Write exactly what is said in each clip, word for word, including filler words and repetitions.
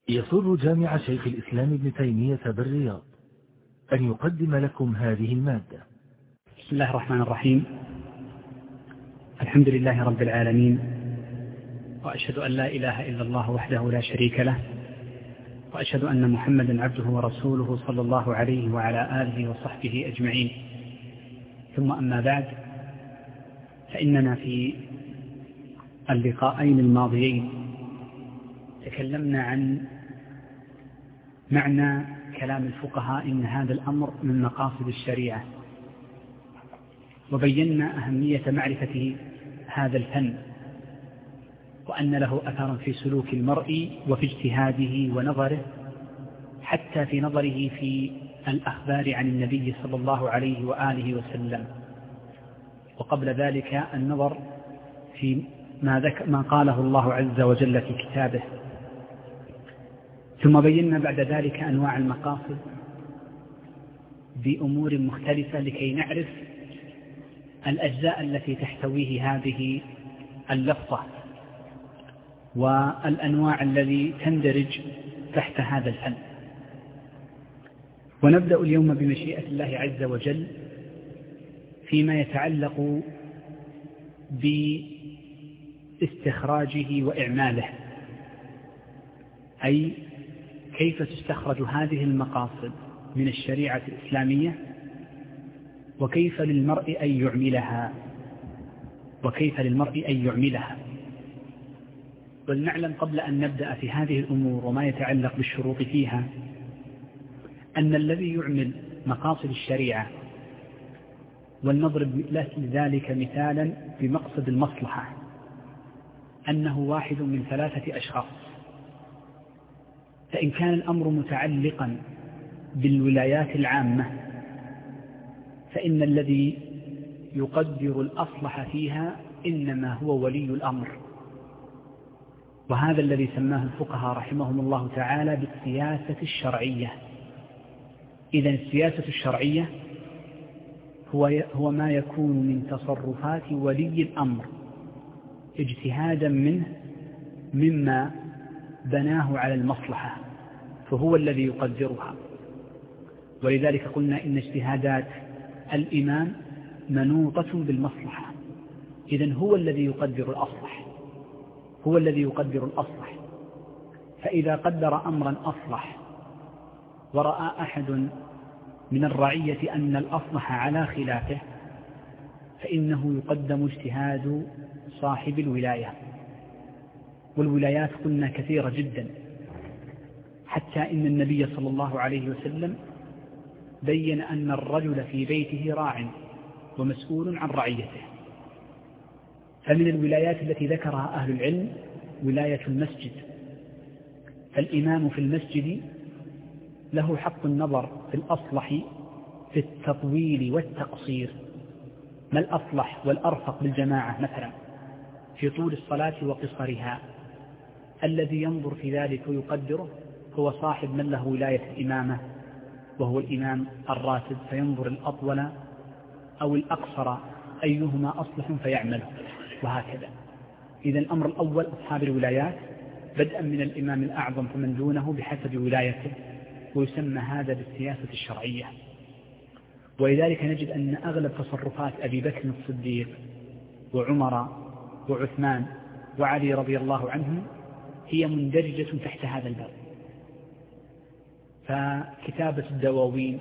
يسر جامع شيخ الإسلام ابن تيمية بالرياض أن يقدم لكم هذه المادة. بسم الله الرحمن الرحيم. الحمد لله رب العالمين، وأشهد أن لا إله إلا الله وحده لا شريك له، وأشهد أن محمدا عبده ورسوله صلى الله عليه وعلى آله وصحبه أجمعين. ثم أما بعد، فإننا في اللقاءين الماضيين تكلمنا عن معنى كلام الفقهاء إن هذا الأمر من مقاصد الشريعة، وبينا أهمية معرفة هذا الفن، وأن له أثرا في سلوك المرء وفي اجتهاده ونظره، حتى في نظره في الأخبار عن النبي صلى الله عليه وآله وسلم، وقبل ذلك النظر في ما, ذك ما قاله الله عز وجل في كتابه. ثم بينا بعد ذلك أنواع المقاصد بأمور مختلفة لكي نعرف الأجزاء التي تحتويه هذه اللفظة والأنواع التي تندرج تحت هذا الفن. ونبدأ اليوم بمشيئة الله عز وجل فيما يتعلق باستخراجه وإعماله، أي كيف تستخرج هذه المقاصد من الشريعة الإسلامية، وكيف للمرء أن يعملها وكيف للمرء أن يعملها ولنعلم قبل أن نبدأ في هذه الأمور وما يتعلق بالشروط فيها أن الذي يعمل مقاصد الشريعة، ولنضرب لذلك مثالا بمقصد المصلحة، أنه واحد من ثلاثة أشخاص. فإن كان الأمر متعلقا بالولايات العامة فإن الذي يقدر الأصلح فيها إنما هو ولي الأمر، وهذا الذي سماه الفقهاء رحمهم الله تعالى بالسياسة الشرعية. إذن السياسة الشرعية هو هو ما يكون من تصرفات ولي الأمر اجتهادا منه مما بناه على المصلحة، فهو الذي يقدرها. ولذلك قلنا إن اجتهادات الإمام منوطة بالمصلحة، إذن هو الذي يقدر الأصلح هو الذي يقدر الأصلح فإذا قدر أمرا أصلح ورأى أحد من الرعية أن الأصلح على خلافه فإنه يقدم اجتهاد صاحب الولاية. والولايات قلنا كثيرة جدا، حتى إن النبي صلى الله عليه وسلم بين أن الرجل في بيته راع ومسؤول عن رعيته. فمن الولايات التي ذكرها أهل العلم ولاية المسجد، فالإمام في المسجد له حق النظر في الأصلح في التطويل والتقصير، ما الأصلح والأرفق بالجماعة مثلا في طول الصلاة وقصرها. الذي ينظر في ذلك ويقدره هو صاحب من له ولاية الإمامة، وهو الإمام الراتب، فينظر الأطول أو الأقصر أيهما أصلح فيعمله، وهكذا. إذا الأمر الأول أصحاب الولايات، بدءا من الإمام الأعظم فمن دونه بحسب ولايته، ويسمى هذا بالسياسة الشرعية. ولذلك نجد أن أغلب تصرفات أبي بكر الصديق وعمر وعثمان وعلي رضي الله عنهم هي مندرجة تحت هذا الباب. فكتابة الدواوين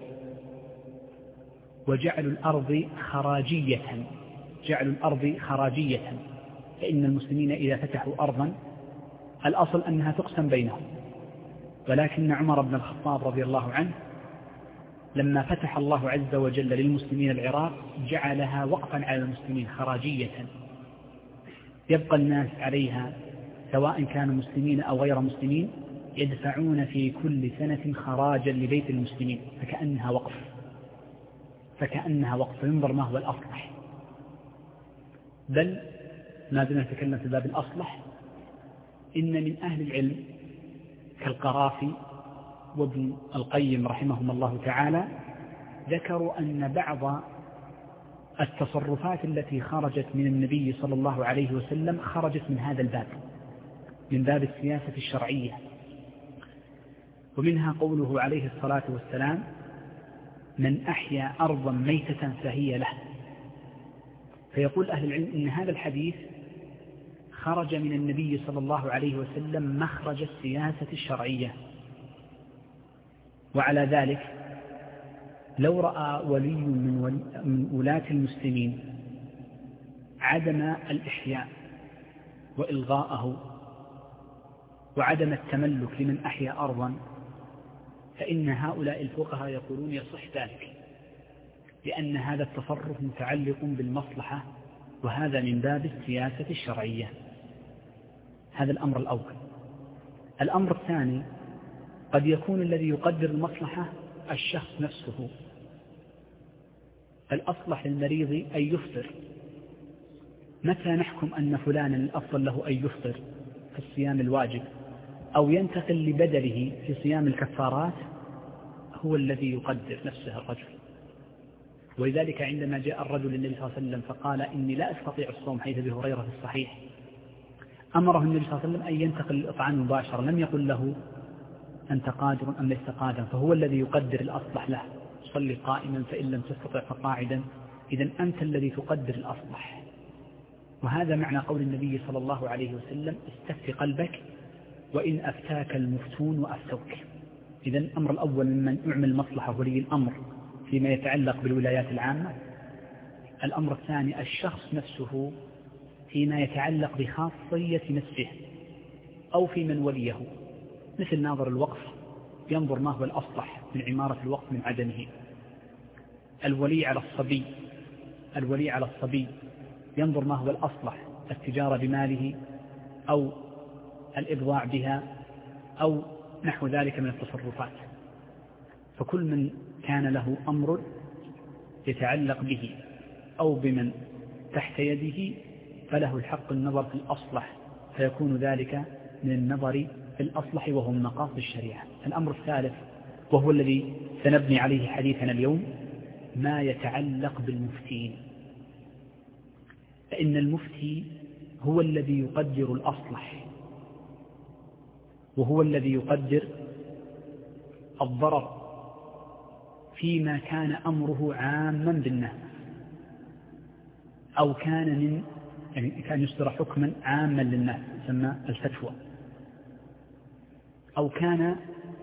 وجعل الأرض خراجية جعل الأرض خراجية فإن المسلمين إذا فتحوا أرضا الأصل أنها تقسم بينهم، ولكن عمر بن الخطاب رضي الله عنه لما فتح الله عز وجل للمسلمين العراق جعلها وقفا على المسلمين خراجية، يبقى الناس عليها سواء كانوا مسلمين أو غير مسلمين، يدفعون في كل سنة خراجا لبيت المسلمين، فكأنها وقف فكأنها وقف ينظر ما هو الأصلح. بل ما زلنا نتكلم في باب الأصلح، إن من أهل العلم كالقرافي وابن القيم رحمهم الله تعالى ذكروا أن بعض التصرفات التي خرجت من النبي صلى الله عليه وسلم خرجت من هذا الباب، من باب السياسة الشرعية. ومنها قوله عليه الصلاة والسلام: من أحيا أرضا ميتة فهي له. فيقول أهل العلم إن هذا الحديث خرج من النبي صلى الله عليه وسلم مخرج السياسة الشرعية. وعلى ذلك لو رأى ولي من, ولي من ولاة المسلمين عدم الإحياء وإلغاءه وعدم التملك لمن أحيا أرضا، فإن هؤلاء الفقهاء يقولون يصح ذلك، لأن هذا التصرف متعلق بالمصلحة، وهذا من باب السياسة الشرعية. هذا الأمر الأول. الأمر الثاني: قد يكون الذي يقدر المصلحة الشخص نفسه. الأصلح للمريض أن يفطر. متى نحكم أن فلانا الأفضل له أن يفطر في الصيام الواجب أو ينتقل لبدله في صيام الكفارات؟ هو الذي يقدر نفسه الرجل. ولذلك عندما جاء الرجل للنبي صلى الله عليه وسلم فقال: إني لا أستطيع الصوم، حيث أبي هريرة في الصحيح، أمره النبي صلى الله عليه وسلم أن ينتقل للإطعام مباشرة، لم يقل له أنت قادر أم ليس قادرا، فهو الذي يقدر الأصلح له. صلي قائما فإن لم تستطع فقاعدا. إذن أنت الذي تقدر الأصلح. وهذا معنى قول النبي صلى الله عليه وسلم: استفت قلبك وإن أفتاك المفتون وأفتوك. إذن الأمر الأول ممن يعمل مصلحة ولي الأمر فيما يتعلق بالولايات العامة. الأمر الثاني: الشخص نفسه فيما يتعلق بخاصية نفسه أو في من وليه، مثل ناظر الوقف ينظر ما هو الأصلح من عمارة الوقف من عدمه. الولي على الصبي الولي على الصبي ينظر ما هو الأصلح، التجارة بماله أو الإبضاع بها أو نحو ذلك من التصرفات. فكل من كان له أمر يتعلق به أو بمن تحت يده فله الحق النظر في الأصلح، فيكون ذلك من النظر في الأصلح وهو من مقاصد الشريعة. الأمر الثالث وهو الذي سنبني عليه حديثنا اليوم: ما يتعلق بالمفتين. فإن المفتي هو الذي يقدر الأصلح، وهو الذي يقدر الضرر فيما كان أمره عاما بالناس، أو كان من يعني كان يصدر حكما عاما للناس يسمى الفتوى، أو كان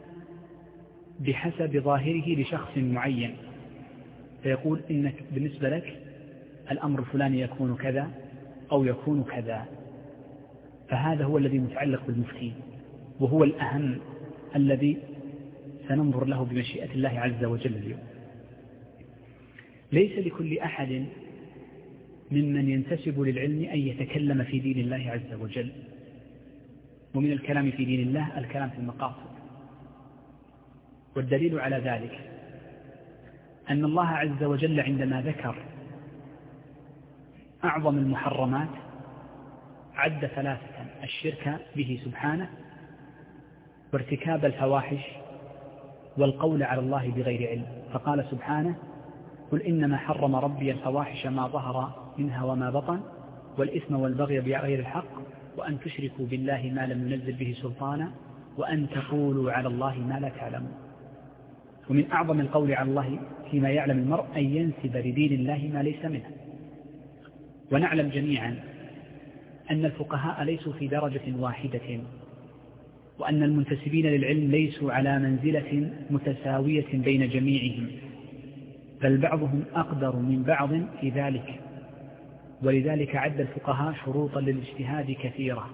بحسب ظاهره لشخص معين، فيقول إنك بالنسبة لك الأمر الفلاني يكون كذا أو يكون كذا. فهذا هو الذي متعلق بالمفتي، وهو الأهم الذي سننظر له بمشيئة الله عز وجل اليوم. ليس لكل أحد ممن ينتسب للعلم أن يتكلم في دين الله عز وجل. ومن الكلام في دين الله الكلام في المقاصد. والدليل على ذلك أن الله عز وجل عندما ذكر أعظم المحرمات عد ثلاثة: الشرك به سبحانه، وارتكاب الفواحش، والقول على الله بغير علم. فقال سبحانه: قل إنما حرم ربي الفواحش ما ظهر منها وما بطن، والإثم والبغي بغير الحق، وأن تشركوا بالله ما لم ينزل به سلطانا، وأن تقولوا على الله ما لا تعلمون. ومن أعظم القول على الله فيما يعلم المرء أن ينسب لدين الله ما ليس منه. ونعلم جميعا أن الفقهاء ليسوا في درجة واحدة، وأن المنتسبين للعلم ليسوا على منزلة متساوية بين جميعهم، بل بعضهم أقدر من بعض في ذلك. ولذلك عد الفقهاء شروطا للاجتهاد كثيرة،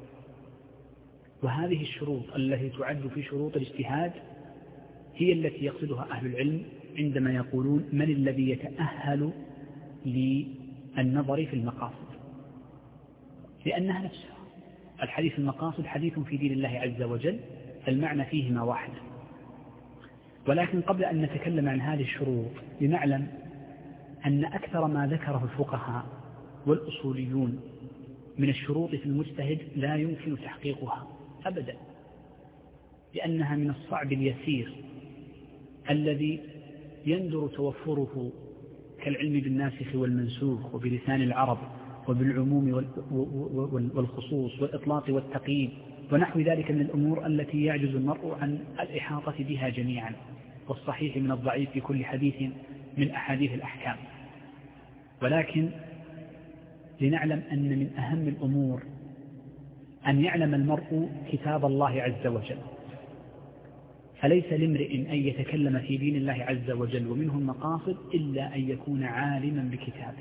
وهذه الشروط التي تعد في شروط الاجتهاد هي التي يقصدها أهل العلم عندما يقولون من الذي يتأهل للنظر في المقاصد، لأنها نفسها. الحديث في المقاصد حديث في دين الله عز وجل، المعنى فيهما واحد. ولكن قبل أن نتكلم عن هذه الشروط لنعلم أن أكثر ما ذكره الفقهاء والأصوليون من الشروط في المجتهد لا يمكن تحقيقها أبدا، لأنها من الصعب اليسير الذي يندر توفره كالعلم بالناسخ والمنسوخ وبلسان العرب وبالعموم والخصوص والإطلاق والتقييد ونحو ذلك من الأمور التي يعجز المرء عن الإحاطة بها جميعا، والصحيح من الضعيف في كل حديث من أحاديث الأحكام. ولكن لنعلم أن من أهم الأمور أن يعلم المرء كتاب الله عز وجل، فليس لامرئ أن يتكلم في دين الله عز وجل ومنه المقاصد إلا أن يكون عالما بكتابه.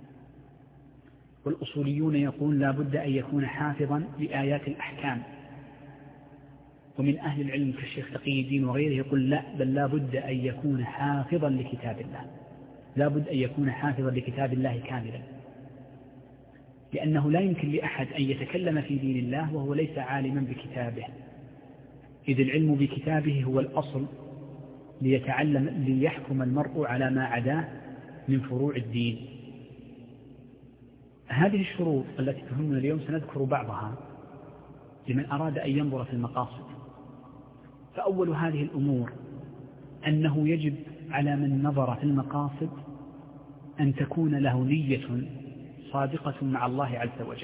والأصوليون يقول لا بد أن يكون حافظا لآيات الأحكام، ومن أهل العلم كالشيخ تقي الدين وغيره يقول لا، بل لا بد أن يكون حافظا لكتاب الله، لا بد أن يكون حافظا لكتاب الله كاملا، لأنه لا يمكن لأحد أن يتكلم في دين الله وهو ليس عالما بكتابه، إذ العلم بكتابه هو الأصل ليتعلم ليحكم المرء على ما عداه من فروع الدين. هذه الشروط التي تهمنا اليوم سنذكر بعضها لمن أراد أن ينظر في المقاصد. فأول هذه الأمور أنه يجب على من نظر في المقاصد أن تكون له نية صادقة مع الله عز وجل.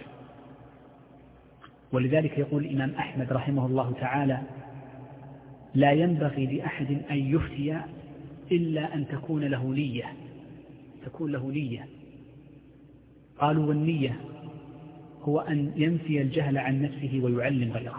ولذلك يقول الإمام أحمد رحمه الله تعالى لا ينبغي لأحد أن يفتي إلا أن تكون له نية، تكون له نية. قالوا والنية هو أن ينفي الجهل عن نفسه ويعلم غيره.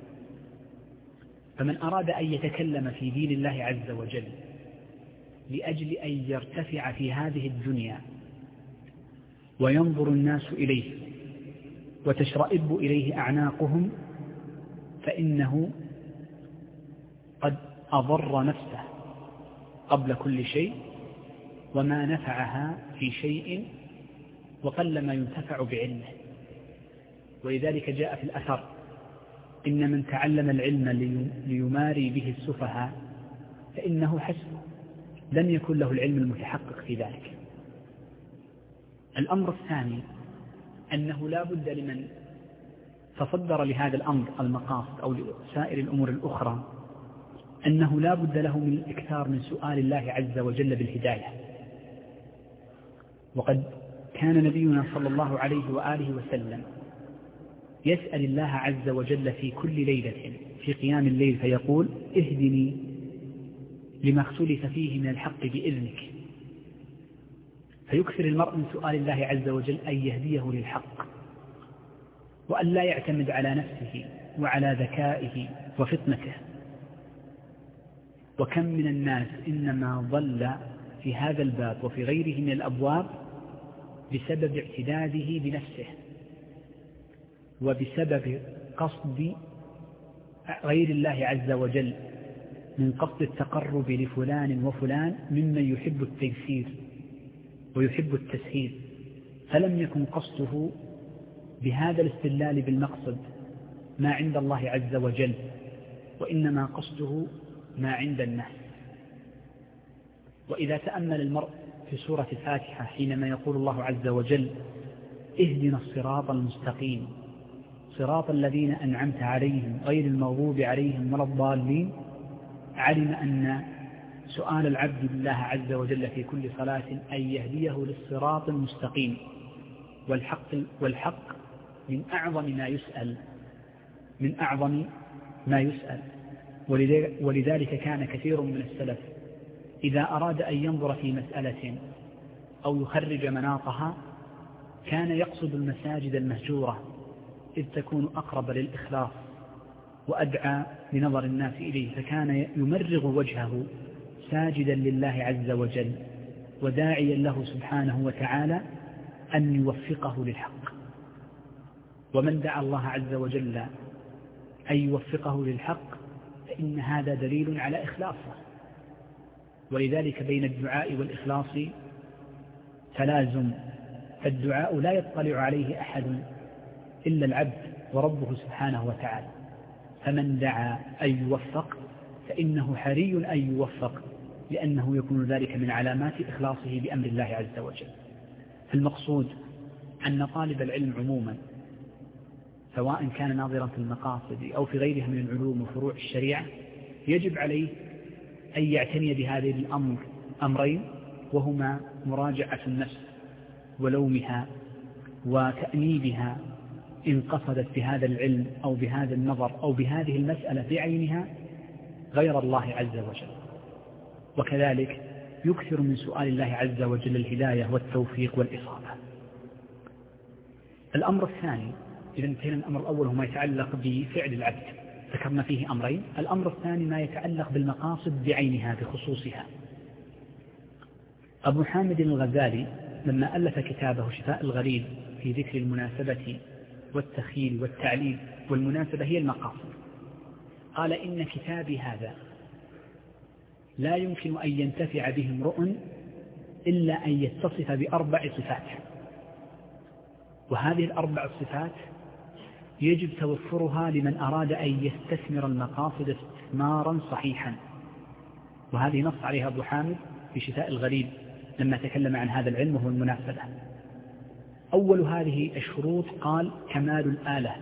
فمن أراد أن يتكلم في دين الله عز وجل لأجل أن يرتفع في هذه الدنيا وينظر الناس إليه وتشرئب إليه أعناقهم، فإنه قد أضر نفسه قبل كل شيء وما نفعها في شيء، وقل ما ينتفع بعلمه. ولذلك جاء في الأثر إن من تعلم العلم ليماري به السفهاء فإنه حسبه، لم يكن له العلم المتحقق في ذلك. الأمر الثاني أنه لا بد لمن تصدر لهذا الأمر المقاصد أو لسائر الأمور الأخرى أنه لا بد له من الإكثار من سؤال الله عز وجل بالهداية. وقد كان نبينا صلى الله عليه وآله وسلم يسأل الله عز وجل في كل ليلة في قيام الليل فيقول اهدني لما اختلف فيه من الحق بإذنك، فيكثر المرء من سؤال الله عز وجل أن يهديه للحق، وأن لا يعتمد على نفسه وعلى ذكائه وفطنته. وكم من الناس إنما ضل في هذا الباب وفي غيره من الأبواب بسبب اعتداده بنفسه وبسبب قصد غير الله عز وجل من قصد التقرب لفلان وفلان ممن يحب التيسير ويحب التسهيل، فلم يكن قصده بهذا الاستدلال بالمقصد ما عند الله عز وجل، وإنما قصده ما عند الناس. وإذا تأمل المرء في سورة الفاتحة حينما يقول الله عز وجل اهدنا الصراط المستقيم صراط الذين أنعمت عليهم غير المغضوب عليهم ولا الضالين، علم أن سؤال العبد بالله عز وجل في كل صلاة أن يهديه للصراط المستقيم، والحق, والحق من أعظم ما يسأل من أعظم ما يسأل. ولذلك كان كثير من السلف إذا أراد أن ينظر في مسألة أو يخرج مناطها كان يقصد المساجد المهجورة إذ تكون أقرب للإخلاص وأدعى لنظر الناس إليه، فكان يمرغ وجهه ساجدا لله عز وجل وداعيا له سبحانه وتعالى أن يوفقه للحق. ومن دعا الله عز وجل أن يوفقه للحق فإن هذا دليل على إخلاصه. ولذلك بين الدعاء والإخلاص تلازم، فالدعاء لا يطلع عليه أحد إلا العبد وربه سبحانه وتعالى، فمن دعا أن يوفق فإنه حري أن يوفق، لأنه يكون ذلك من علامات إخلاصه بأمر الله عز وجل. فالمقصود أن طالب العلم عموما سواء كان ناظرا في المقاصد أو في غيرها من العلوم وفروع الشريعة يجب عليه أن يعتني بهذه الأمر أمرين، وهما مراجعة النفس ولومها وتأنيبها إن قصدت بهذا العلم أو بهذا النظر أو بهذه المسألة بعينها غير الله عز وجل. وكذلك يكثر من سؤال الله عز وجل الهداية والتوفيق والإصابة. الأمر الثاني، إذا انتهينا الأمر الأول هو ما يتعلق بفعل العبد، ذكرنا فيه أمرين. الأمر الثاني ما يتعلق بالمقاصد بعينها بخصوصها. أبو حامد الغزالي لما ألف كتابه شفاء الغريب في ذكر المناسبة والتخيل والتعليل، والمناسبة هي المقاصد، قال إن كتابي هذا لا يمكن أن ينتفع به امرؤ إلا أن يتصف بأربع صفات، وهذه الأربع صفات يجب توفرها لمن أراد أن يستثمر المقاصد استثمارا صحيحا، وهذه نص عليها أبو حامد في شفاء الغريب لما تكلم عن هذا العلم وهو المناسبة. أول هذه الشروط قال كمال الآلة،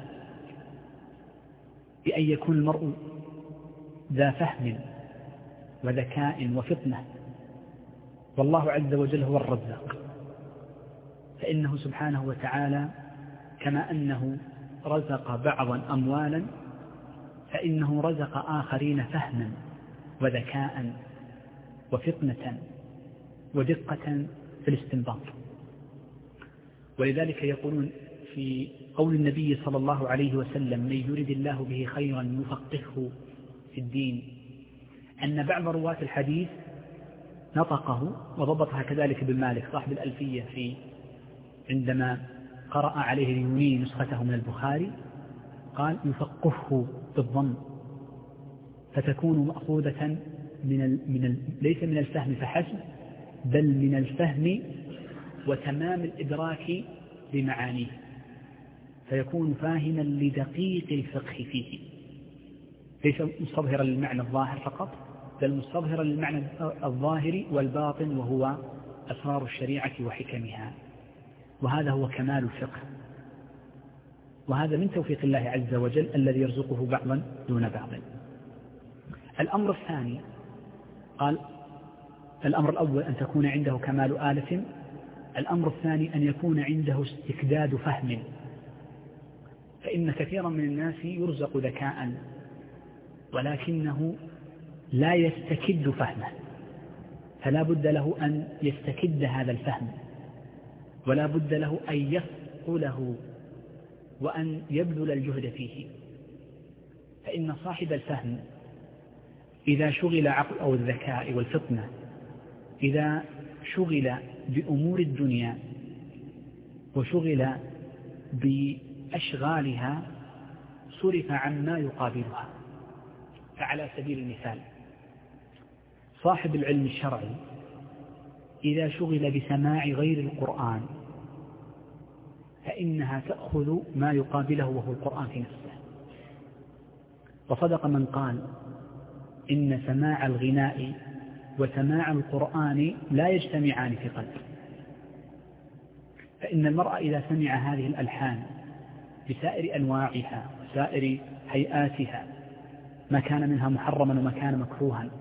بأن يكون المرء ذا فهم وذكاء وفطنة، والله عز وجل هو الرزاق، فإنه سبحانه وتعالى كما أنه رزق بعضا أموالا فإنه رزق آخرين فهما وذكاء وفطنة ودقة في الاستنباط. ولذلك يقولون في قول النبي صلى الله عليه وسلم من يرد الله به خيرا يفقهه في الدين، أن بعض رواة الحديث نطقه وضبطها كذلك ابن مالك صاحب الألفية في عندما قرأ عليه اليوني نسخته من البخاري قال يفقهه بالظن، فتكون مأخوذة من ال من ال ليس من الفهم فحسب، بل من الفهم وتمام الإدراك لمعانيه، فيكون فاهما لدقيق الفقه فيه، ليس مستظهرا للمعنى الظاهر فقط، بل مستظهرا للمعنى الظاهر والباطن وهو أسرار الشريعة وحكمها. وهذا هو كمال الفقه، وهذا من توفيق الله عز وجل الذي يرزقه بعضا دون بعض. الأمر الثاني قال الأمر الأول أن تكون عنده كمال آلة، الأمر الثاني أن يكون عنده استكداد فهم، فإن كثيرا من الناس يرزق ذكاء ولكنه لا يستكد فهمه، فلا بد له أن يستكد هذا الفهم، ولا بد له أن يثقله وأن يبذل الجهد فيه. فإن صاحب الفهم إذا شغل عقل أو الذكاء والفطنة إذا شغل بأمور الدنيا وشغل بأشغالها صرف عما يقابلها. فعلى سبيل المثال صاحب العلم الشرعي إذا شغل بسماع غير القرآن فإنها تأخذ ما يقابله وهو القرآن في نفسه. وصدق من قال إن سماع الغناء وسماع القرآن لا يجتمعان في قلب، فإن المرء إذا سمع هذه الألحان بسائر أنواعها وسائر هيئاتها ما كان منها محرما وما كان مكروها،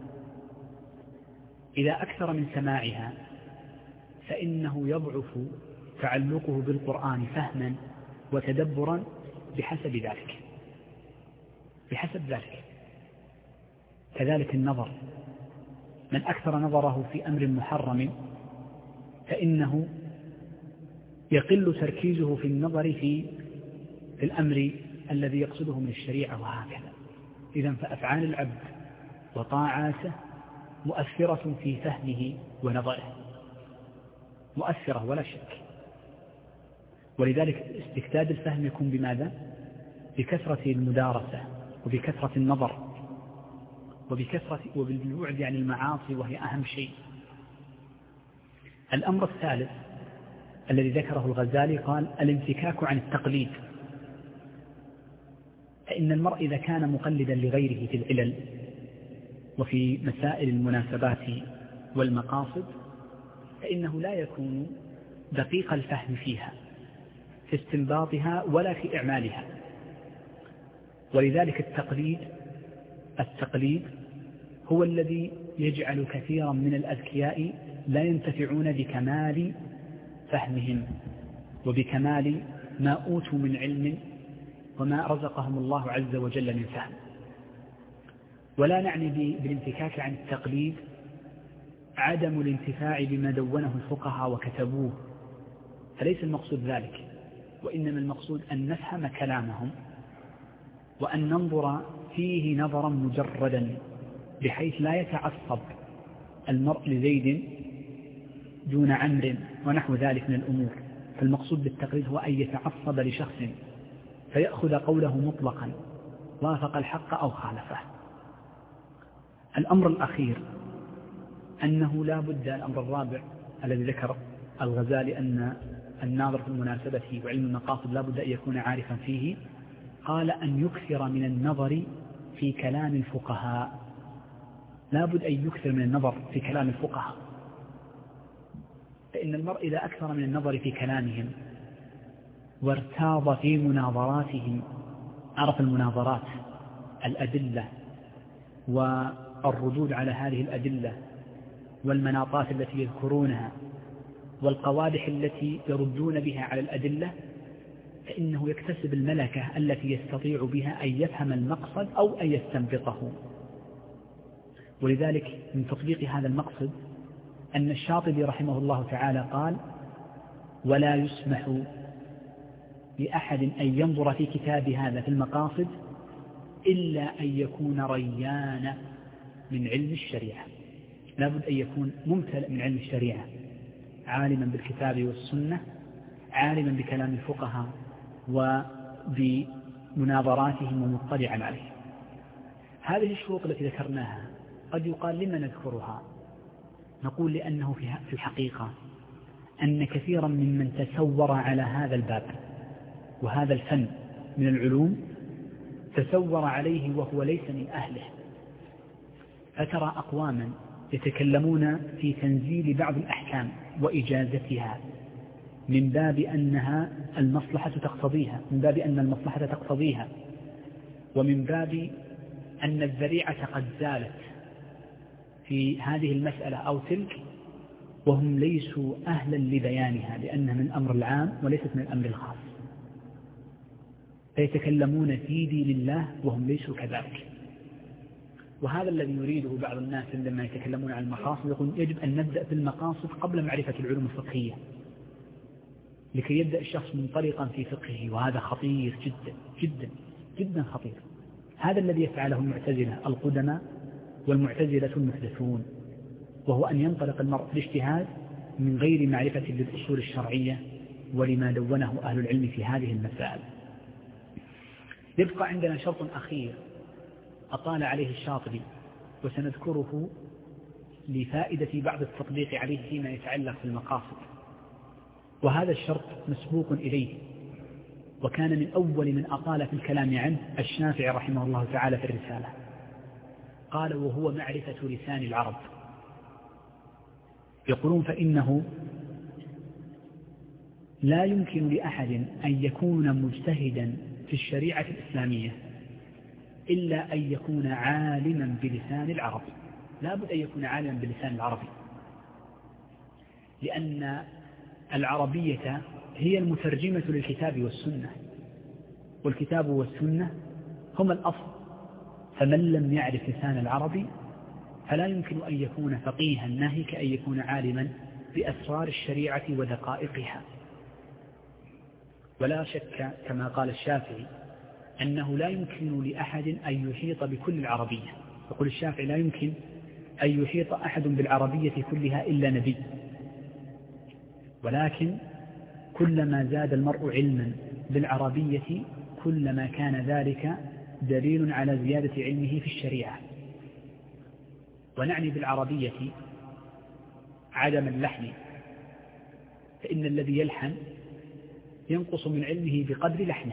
إذا أكثر من سماعها فإنه يضعف تعلقه بالقرآن فهما وتدبرا بحسب ذلك بحسب ذلك كذلك النظر، من أكثر نظره في أمر محرم فإنه يقل تركيزه في النظر في في الأمر الذي يقصده من الشريعة، وهكذا. إذن فأفعال العبد وطاعاته مؤثرة في فهمه ونظره، مؤثرة ولا شك. ولذلك استكتاد الفهم يكون بماذا؟ بكثرة المدارسة وبكثرة النظر وبكثرة وبالبعد عن المعاصي وهي أهم شيء. الأمر الثالث الذي ذكره الغزالي قال الانفكاك عن التقليد، فإن المرء إذا كان مقلدا لغيره في العلل وفي مسائل المناسبات والمقاصد فإنه لا يكون دقيق الفهم فيها في استنباطها ولا في إعمالها. ولذلك التقليد التقليد هو الذي يجعل كثيرا من الأذكياء لا ينتفعون بكمال فهمهم وبكمال ما أوتوا من علم وما رزقهم الله عز وجل من فهم. ولا نعني بالانفكاك عن التقليد عدم الانتفاع بما دونه الفقهاء وكتبوه، فليس المقصود ذلك، وإنما المقصود أن نفهم كلامهم وأن ننظر فيه نظرا مجردا بحيث لا يتعصب المرء لزيد دون عمرو ونحو ذلك من الأمور. فالمقصود بالتقليد هو أن يتعصب لشخص فيأخذ قوله مطلقا وافق الحق أو خالفه. الأمر الأخير أنه لا بد، الأمر الرابع الذي ذكر الغزالي أن الناظر في مناسبته وعلم المقاصد لا بد أن يكون عارفا فيه، قال أن يكثر من النظر في كلام الفقهاء، لا بد أن يكثر من النظر في كلام الفقهاء، فإن المرء إذا أكثر من النظر في كلامهم وارتاض في مناظراتهم، عرف المناظرات، الأدلة والردود على هذه الأدلة والمناطات التي يذكرونها والقوادح التي يردون بها على الأدلة، فإنه يكتسب الملكة التي يستطيع بها أن يفهم المقصد أو أن يستنبطه. ولذلك من تطبيق هذا المقصد أن الشاطبي رحمه الله تعالى قال: ولا يسمح لأحد أن ينظر في كتاب هذا في المقاصد إلا أن يكون ريان من علم الشريعة، لا بد أن يكون ممتلئ من علم الشريعة، عالما بالكتاب والسنة، عالما بكلام الفقهاء وبمناظراتهم ومطلعا عليه. هذه الشروط التي ذكرناها قد يقال لما نذكرها؟ نقول لأنه في الحقيقة أن كثيرا ممن تسور على هذا الباب وهذا الفن من العلوم تسور عليه وهو ليس من أهله، فترى أقواما يتكلمون في تنزيل بعض الأحكام وإجازتها من باب أنها المصلحة تقتضيها، من باب أن المصلحة تقتضيها، ومن باب أن الذريعة قد زالت في هذه المسألة أو تلك، وهم ليسوا أهلا لبيانها لأنها من الأمر العام وليست من الأمر الخاص، فيتكلمون في دين الله وهم ليسوا كذلك. وهذا الذي يريده بعض الناس عندما يتكلمون عن المقاصد، يقول يجب أن نبدأ بالمقاصد قبل معرفة العلوم الفقهية لكي يبدأ الشخص منطلقا في فقهه، وهذا خطير جدا جدا جدا خطير. هذا الذي يفعله المعتزلة القدماء والمعتزلة المحدثون، وهو أن ينطلق المرء في الاجتهاد من غير معرفة للأصول الشرعية ولما دونه أهل العلم في هذه المسائل. يبقى عندنا شرط أخير أطال عليه الشاطبي وسنذكره لفائدة بعض التطبيق عليه فيما يتعلق في المقاصد، وهذا الشرط مسبوق إليه، وكان من أول من أطال في الكلام عنه الشافعي رحمه الله تعالى في الرسالة. قال: وهو معرفة لسان العرب. يقولون: فإنه لا يمكن لأحد أن يكون مجتهدا في الشريعة الإسلامية إلا أن يكون عالما بلسان العرب، لا بد أن يكون عالما بلسان العربي، لأن العربية هي المترجمة للكتاب والسنة، والكتاب والسنة هما الأصل، فمن لم يعرف لسان العربي فلا يمكن أن يكون فقيها ناهيك أن يكون عالما بأسرار الشريعة ودقائقها. ولا شك كما قال الشافعي أنه لا يمكن لأحد أن يحيط بكل العربية. يقول الشافعي: لا يمكن أن يحيط أحد بالعربية كلها إلا نبي، ولكن كلما زاد المرء علما بالعربية كلما كان ذلك دليل على زيادة علمه في الشريعة. ونعني بالعربية عدم اللحن، فإن الذي يلحن ينقص من علمه بقدر لحنه،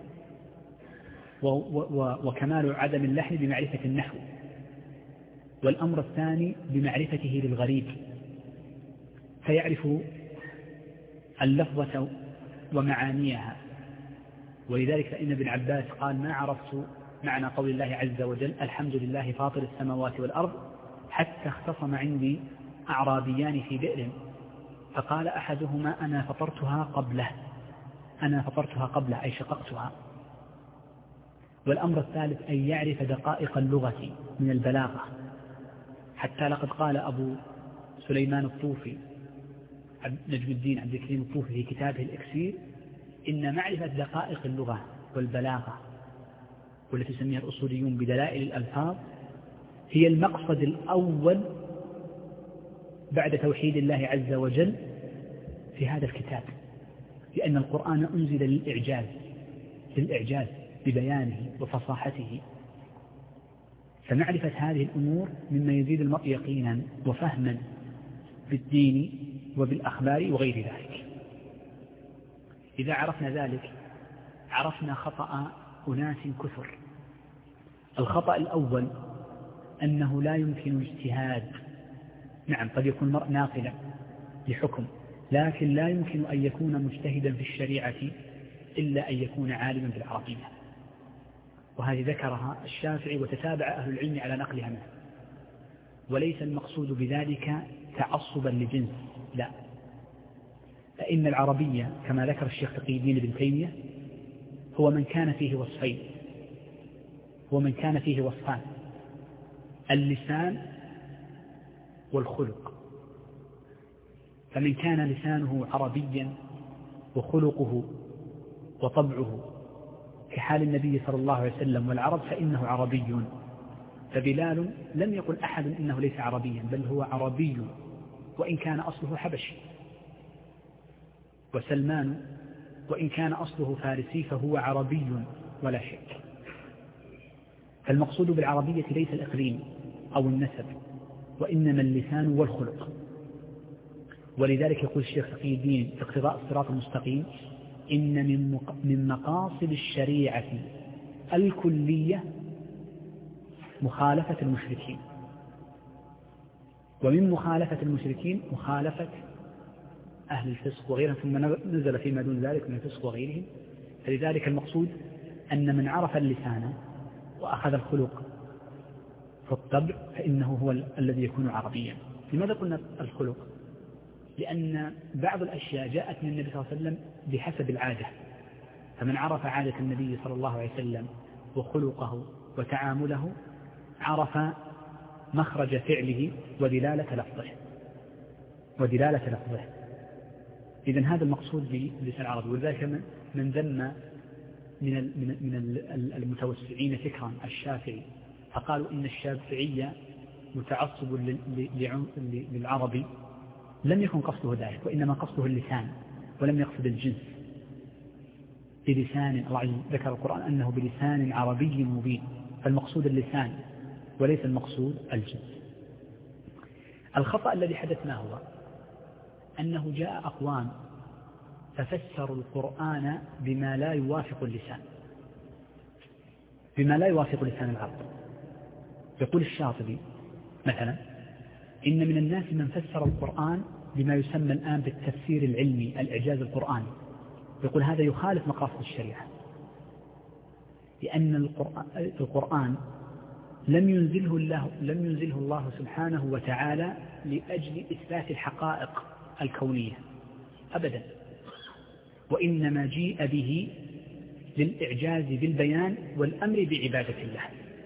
وكمال عدم اللحن بمعرفة النحو. والأمر الثاني بمعرفته للغريب، فيعرف اللفظة ومعانيها. ولذلك فإن ابن عباس قال: ما عرفت معنى قول الله عز وجل: الحمد لله فاطر السماوات والأرض، حتى اختصم عندي أعرابيان في بئر، فقال أحدهما: أنا فطرتها قبله، أنا فطرتها قبله أي شققتها، والأمر الثالث أن يعرف دقائق اللغة من البلاغة، حتى لقد قال أبو سليمان الطوفي نجم الدين عبد الكريم الطوفي في كتابه الإكسير إن معرفة دقائق اللغة والبلاغة والتي يسميها الأصوليون بدلائل الألفاظ هي المقصد الأول بعد توحيد الله عز وجل في هذا الكتاب، لأن القرآن أنزل للإعجاز للإعجاز ببيانه وفصاحته، فمعرفة هذه الأمور مما يزيد المرء يقينا وفهما بالدين وبالأخبار وغير ذلك. إذا عرفنا ذلك عرفنا خطأ أناس كثر. الخطأ الأول أنه لا يمكن اجتهاد. نعم، قد يكون المرء ناقلا لحكم، لكن لا يمكن أن يكون مجتهدا في الشريعة إلا أن يكون عالما بالعربية، وهذه ذكرها الشافعي وتتابع أهل العلم على نقلها منه. وليس المقصود بذلك تعصبا لجنس، لا، فإن العربية كما ذكر الشيخ تقي الدين ابن تيمية هو من كان فيه وصفين، هو من كان فيه وصفان: اللسان والخلق. فمن كان لسانه عربيا وخلقه وطبعه كحال النبي صلى الله عليه وسلم والعرب فإنه عربي. فبلال لم يقل أحد إنه ليس عربيا، بل هو عربي وإن كان أصله حبشي، وسلمان وإن كان أصله فارسي فهو عربي ولا شك. فالمقصود بالعربية ليس الإقليم أو النسب، وإنما اللسان والخلق. ولذلك يقول الشيخ تقي الدين في اقتضاء الصراط المستقيم: إن من مقاصد الشريعة الكلية مخالفة المشركين، ومن مخالفة المشركين مخالفة أهل الفسق وغيرهم، ثم نزل فيما دون ذلك من الفسق وغيرهم. فلذلك المقصود أن من عرف اللسان وأخذ الخلق في الطبع فإنه هو الذي يكون عربيا. لماذا قلنا الخلق؟ لأن بعض الأشياء جاءت من النبي صلى الله عليه وسلم بحسب العادة، فمن عرف عادة النبي صلى الله عليه وسلم وخلقه وتعامله عرف مخرج فعله ودلالة لفظه ودلالة لفظه إذن هذا المقصود باللسان العربي. ولذلك من ذم من من المتوسعين فكرا الشافعي فقالوا إن الشافعية متعصب للعربي، لم يكن قصده ذلك، وإنما قصده اللسان ولم يقصد الجنس. بلسان، الله ذكر القرآن أنه بلسان عربي مبين، فالمقصود اللسان وليس المقصود الجنس. الخطأ الذي حدث ما هو؟ أنه جاء أقوام ففسروا القرآن بما لا يوافق اللسان، بما لا يوافق لسان العرب. يقول الشاطبي مثلا: إن من الناس من فسر القرآن بما يسمى الآن بالتفسير العلمي، الإعجاز القرآني. يقول هذا يخالف مقاصد الشريعة، لأن القرآن لم ينزله الله لم ينزله الله سبحانه وتعالى لأجل إثبات الحقائق الكونية أبدا، وإنما جيء به للإعجاز بالبيان والأمر بعبادة الله.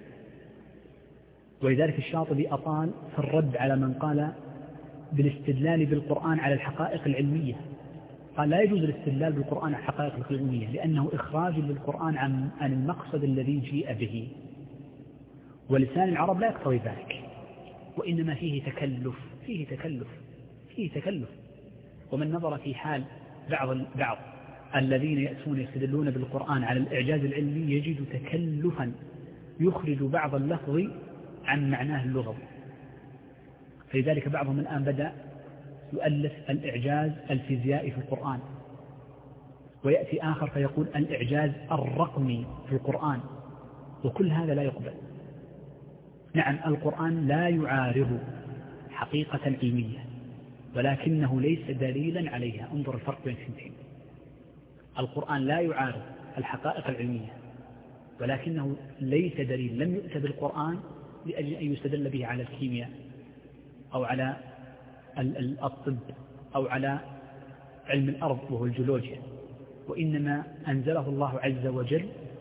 ولذلك الشاطبي أطال في الرد على من قال بالاستدلال بالقرآن على الحقائق العلمية. قال لا يجوز الاستدلال بالقرآن على الحقائق العلمية، لأنه إخراج للقرآن عن عن المقصد الذي جيء به، ولسان العرب لا يقتضي ذلك، وإنما فيه تكلف فيه تكلف فيه تكلف ومن نظر في حال بعض البعض الذين يأتون يستدلون بالقرآن على الإعجاز العلمي يجد تكلفا يخرج بعض اللفظ عن معناه اللغوي. فلذلك بعضهم الآن بدأ يؤلف الإعجاز الفيزيائي في القرآن، ويأتي آخر فيقول الإعجاز الرقمي في القرآن، وكل هذا لا يقبل. نعم، القرآن لا يعارض حقيقة علمية، ولكنه ليس دليلا عليها. انظر الفرق بين الثنتين: القرآن لا يعارض الحقائق العلمية، ولكنه ليس دليل، لم يؤت بالقرآن لأجل أن يستدل به على الكيمياء أو على الطب أو على علم الأرض وهو الجيولوجيا، وإنما أنزله الله عز وجل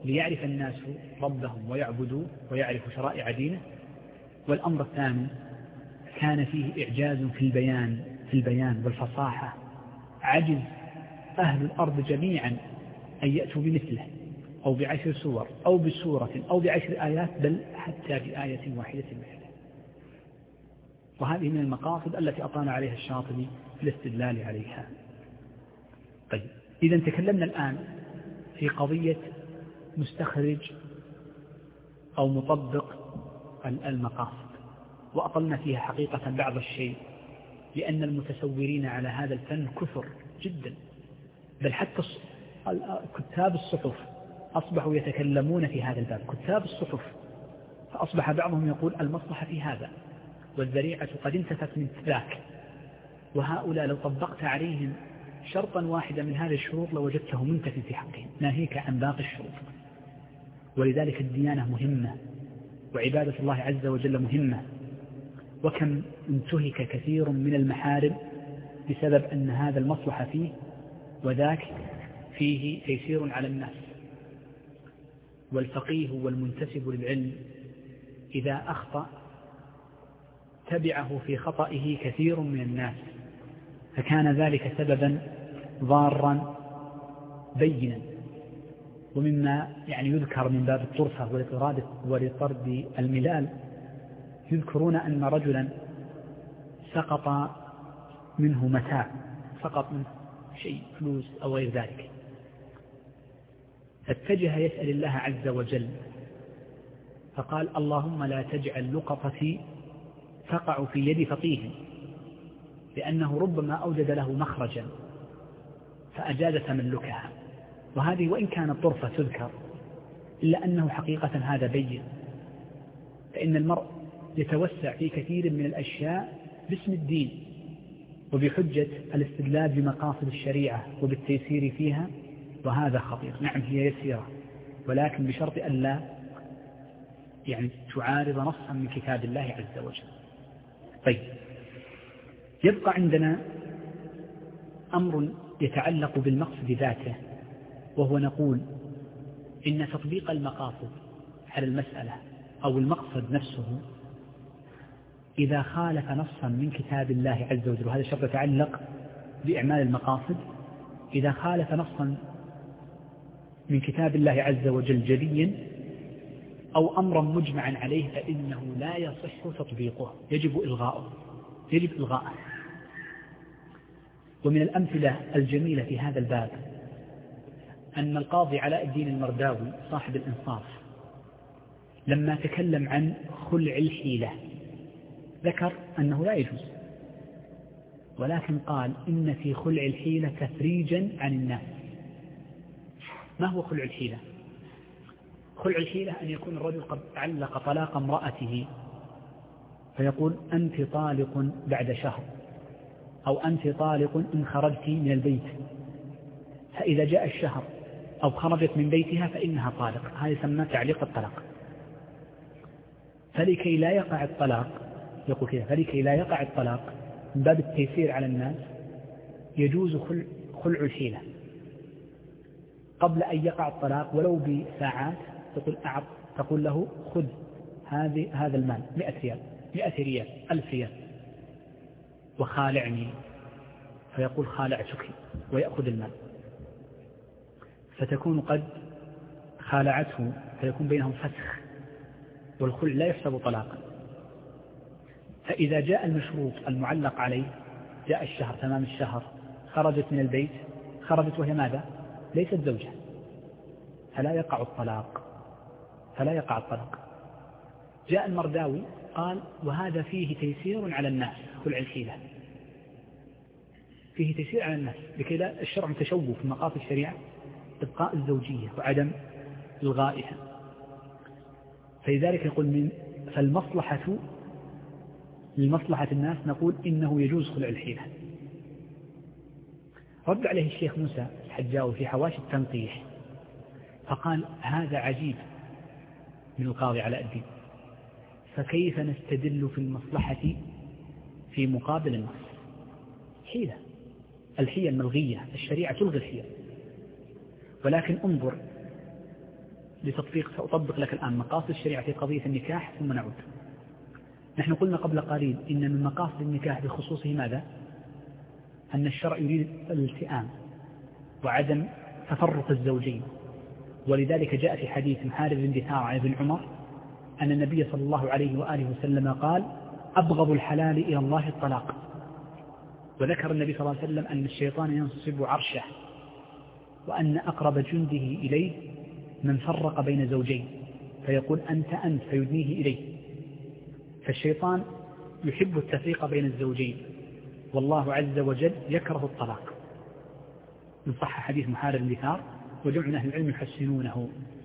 ليعرف الناس ربهم ويعبدوا ويعرفوا شرائع دينه. والأمر الثاني كان فيه إعجاز في البيان في البيان والفصاحة، عجز أهل الأرض جميعا أن يأتوا بمثله أو بعشر سور أو بسورة أو بعشر آيات، بل حتى بآية واحدة مثله. وهذه من المقاصد التي أطال عليها الشاطبي في الاستدلال عليها. طيب، إذا تكلمنا الآن في قضية مستخرج أو مطبق المقاصد، وأطلنا فيها حقيقة بعض الشيء، لأن المتسورين على هذا الفن كثر جدا، بل حتى كتاب الصحف أصبحوا يتكلمون في هذا الباب، كتاب الصحف، فأصبح بعضهم يقول المصلحة في هذا والذريعة قد انتفت من ذاك. وهؤلاء لو طبقت عليهم شرطا واحدا من هذه الشروط لوجدته منتفي في حقهم، ناهيك عن باقي الشروط. ولذلك الديانة مهمة، وعبادة الله عز وجل مهمة، وكم انتهك كثير من المحارم بسبب أن هذا المصلحة فيه وذاك فيه تيسير على الناس. والفقيه والمنتسب للعلم إذا أخطأ تبعه في خطئه كثير من الناس، فكان ذلك سببا ضارا بينا. ومما يعني يذكر من باب الطرفة ولطرد الملال، يذكرون أن رجلا سقط منه متاع، سقط منه شيء، فلوس أو غير ذلك، فاتجه يسأل الله عز وجل فقال اللهم لا تجعل لقطتي تقع في يد فقيه، لأنه ربما أوجد له مخرجا فأجاز تملكها. وهذه وإن كانت طرفة تذكر إلا أنه حقيقة هذا بين، فإن المرء يتوسع في كثير من الأشياء باسم الدين وبحجة الاستدلال بمقاصد الشريعة وبالتيسير فيها، وهذا خطير. نعم هي يسيرة، ولكن بشرط أن لا يعني تعارض نصا من كتاب الله عز وجل. طيب، يبقى عندنا أمر يتعلق بالمقصد ذاته، وهو نقول إن تطبيق المقاصد على المسألة أو المقصد نفسه إذا خالف نصا من كتاب الله عز وجل، وهذا الشرط يتعلق بإعمال المقاصد، إذا خالف نصا من كتاب الله عز وجل جليا أو أمرا مجمعا عليه فإنه لا يصح تطبيقه، يجب إلغاؤه يجب إلغاءه. ومن الأمثلة الجميلة في هذا الباب أن القاضي علاء الدين المرداوي صاحب الإنصاف لما تكلم عن خلع الحيلة ذكر أنه لا يجوز، ولكن قال إن في خلع الحيلة تفريجا عن الناس. ما هو خلع الحيلة؟ خلع الحيلة أن يكون الرجل قد علق طلاق امرأته فيقول أنت طالق بعد شهر، أو أنت طالق إن خرجت من البيت، فإذا جاء الشهر أو خرجت من بيتها فإنها طالق. هذا يسمى تعليق الطلاق. فلكي لا يقع الطلاق، يقول كذا، فلكي لا يقع الطلاق من باب التيسير على الناس يجوز خلع, خلع الحيلة قبل أن يقع الطلاق ولو بساعات. تقول أعط تقول له خذ هذه هذا المال مئة ريال مئة ريال ألف ريال وخالعني، فيقول خالعتك ويأخذ المال، فتكون قد خالعته، فيكون بينهم فسخ، والخلع لا يحسب طلاقا. فإذا جاء المشروط المعلق عليه، جاء الشهر تمام الشهر، خرجت من البيت، خرجت وهي ماذا؟ ليست زوجة، فلا يقع الطلاق فلا يقع الطلاق. جاء المرداوي قال وهذا فيه تيسير على الناس، خلع الحيلة فيه تيسير على الناس، لكي لا الشرع متشوف في مقاصد الشريعة إبقاء الزوجية وعدم إلغائها. فلذلك يقول من فالمصلحة لمصلحة الناس نقول إنه يجوز خلع الحيلة. رد عليه الشيخ موسى الحجاوي في حواشي التنقيح فقال هذا عجيب من القاضي علاء الدين، فكيف نستدل في المصلحة في مقابل النص؟ حيلة، الحيل ملغية، الشريعة تلغي الحيل. ولكن انظر لتطبيق سأطبق لك الآن مقاصد الشريعة في قضية النكاح ثم نعود. نحن قلنا قبل قليل إن من مقاصد النكاح بخصوصه ماذا؟ أن الشرع يريد الالتئام وعدم تفرق الزوجين، ولذلك جاء في حديث محارب بن دثار عن ابن عمر أن النبي صلى الله عليه وآله وسلم قال: أبغض الحلال إلى الله الطلاق. وذكر النبي صلى الله عليه وسلم أن الشيطان ينصب عرشه، وأن أقرب جنده إليه من فرق بين زوجين فيقول أنت أنت فيدنيه إليه. فالشيطان يحب التفريق بين الزوجين، والله عز وجل يكره الطلاق. من صح حديث محارب بن دثار وجمع أهل العلم يحسنونه.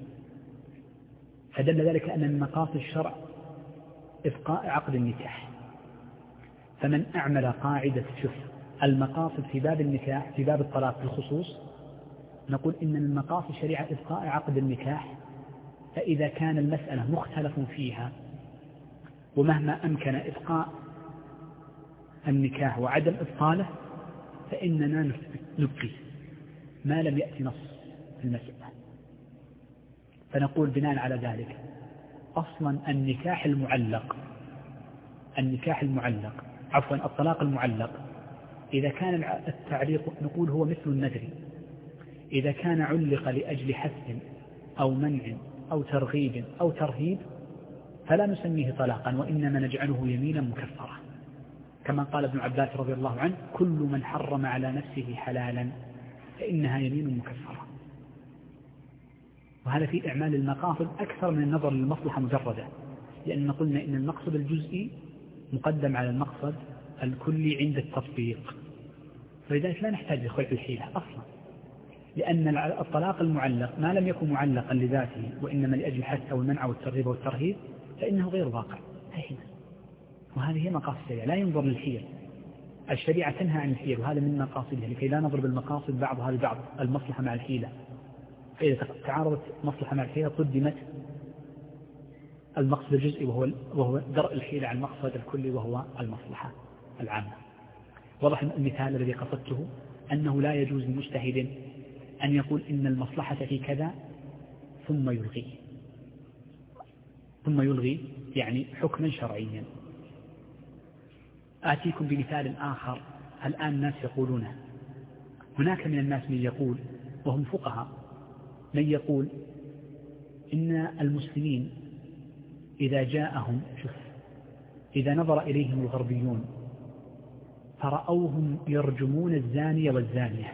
فدل ذلك أن من مقاصد الشرع إبقاء عقد النكاح. فمن أعمل قاعدة شوف المقاصد في باب النكاح في باب الطلاق بالخصوص، نقول إن من مقاصد الشريعة إبقاء عقد النكاح. فإذا كان المسألة مختلف فيها ومهما أمكن إبقاء النكاح وعدم إبطاله فإننا نبقي ما لم يأتي نص في المسألة. فنقول بناء على ذلك أصلا النكاح المعلق النكاح المعلق عفوا الطلاق المعلق إذا كان التعليق نقول هو مثل النذر، إذا كان علق لأجل حث أو منع أو ترغيب أو ترهيب فلا نسميه طلاقا، وإنما نجعله يمينا مكفرة، كما قال ابن عباس رضي الله عنه: كل من حرم على نفسه حلالا فإنها يمين مكفرة. وهذا في إعمال المقاصد أكثر من النظر للمصلحة مجردة، لأن قلنا إن المقصد الجزئي مقدم على المقصد الكلي عند التطبيق، فلذلك لا نحتاج لخلع الحيلة أصلا، لأن الطلاق المعلق ما لم يكن معلقا لذاته وإنما لأجل الحث أو المنع والترغيب والترهيب فإنه غير واقع هنا. وهذه هي مقاصد الشريعة، لا ينظر للحيل. الشريعة تنهى عن الحيل، وهذا من مقاصدها لكي لا نضرب المقاصد بعضها لبعض، المصلحة مع الحيلة. فإذا تعارضت مصلحة مع الحيلة قدمت المقصد الجزئي وهو وهو درء الحيلة عن المقصد الكلي وهو المصلحة العامة. وضح المثال الذي قصدته أنه لا يجوز لمجتهد أن يقول إن المصلحة في كذا ثم يلغي ثم يلغي يعني حكما شرعيا. آتيكم بمثال آخر الآن الناس يقولونه. هناك من الناس من يقول وهم فقهاء من يقول إن المسلمين إذا جاءهم شوف إذا نظر إليهم الغربيون فرأوهم يرجمون الزانية والزانية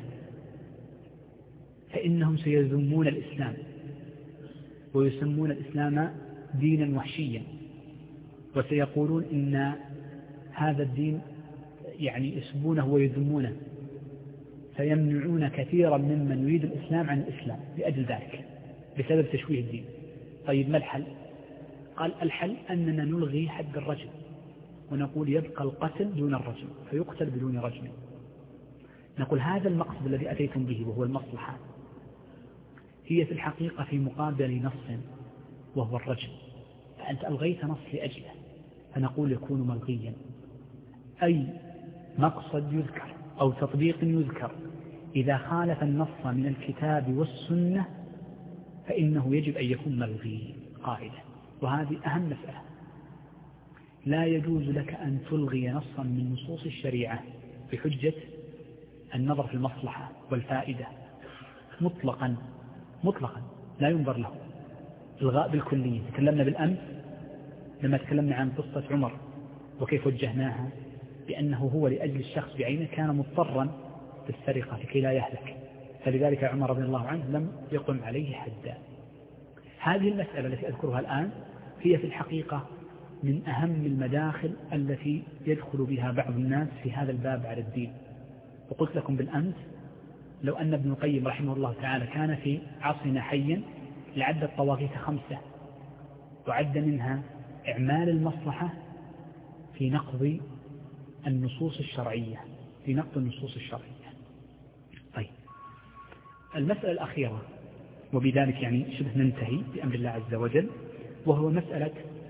فإنهم سيذمون الإسلام ويسمون الإسلام دينا وحشيا، وسيقولون إن هذا الدين يعني يسبونه ويذمونه، فيمنعون كثيرا ممن يريد الإسلام عن الإسلام لأجل ذلك بسبب تشويه الدين. طيب ما الحل؟ قال الحل أننا نلغي حد الرجم ونقول يبقى القتل دون الرجم فيقتل بدون رجم. نقول هذا المقصد الذي أتيتم به وهو المصلحة هي في الحقيقة في مقابل نص وهو الرجم، فأنت ألغيت نص لأجله فنقول يكون ملغيا. أي مقصد يذكر أو تطبيق يذكر إذا خالف النص من الكتاب والسنة فإنه يجب أن يكون ملغي قاعدة. وهذه أهم مسألة، لا يجوز لك أن تلغي نصا من نصوص الشريعة بحجة النظر في المصلحة والفائدة مطلقا مطلقا لا ينظر له. الغاء بالكلية. تكلمنا بالأمس لما تكلمنا عن قصة عمر وكيف وجهناها بأنه هو لأجل الشخص بعينه كان مضطرا بالسرقة لكي لا يهلك، فلذلك عمر رضي الله عنه لم يقم عليه حدا. هذه المسألة التي أذكرها الآن هي في الحقيقة من أهم المداخل التي يدخل بها بعض الناس في هذا الباب على الدين. وقلت لكم بالأمس لو أن ابن القيم رحمه الله تعالى كان في عصرنا حيا لعد الطواغيت خمسة، وعد منها إعمال المصلحة في نقض النصوص الشرعية في نقض النصوص الشرعية. طيب المسألة الأخيرة وبذلك يعني شبه ننتهي بأمر الله عز وجل، وهو مسألة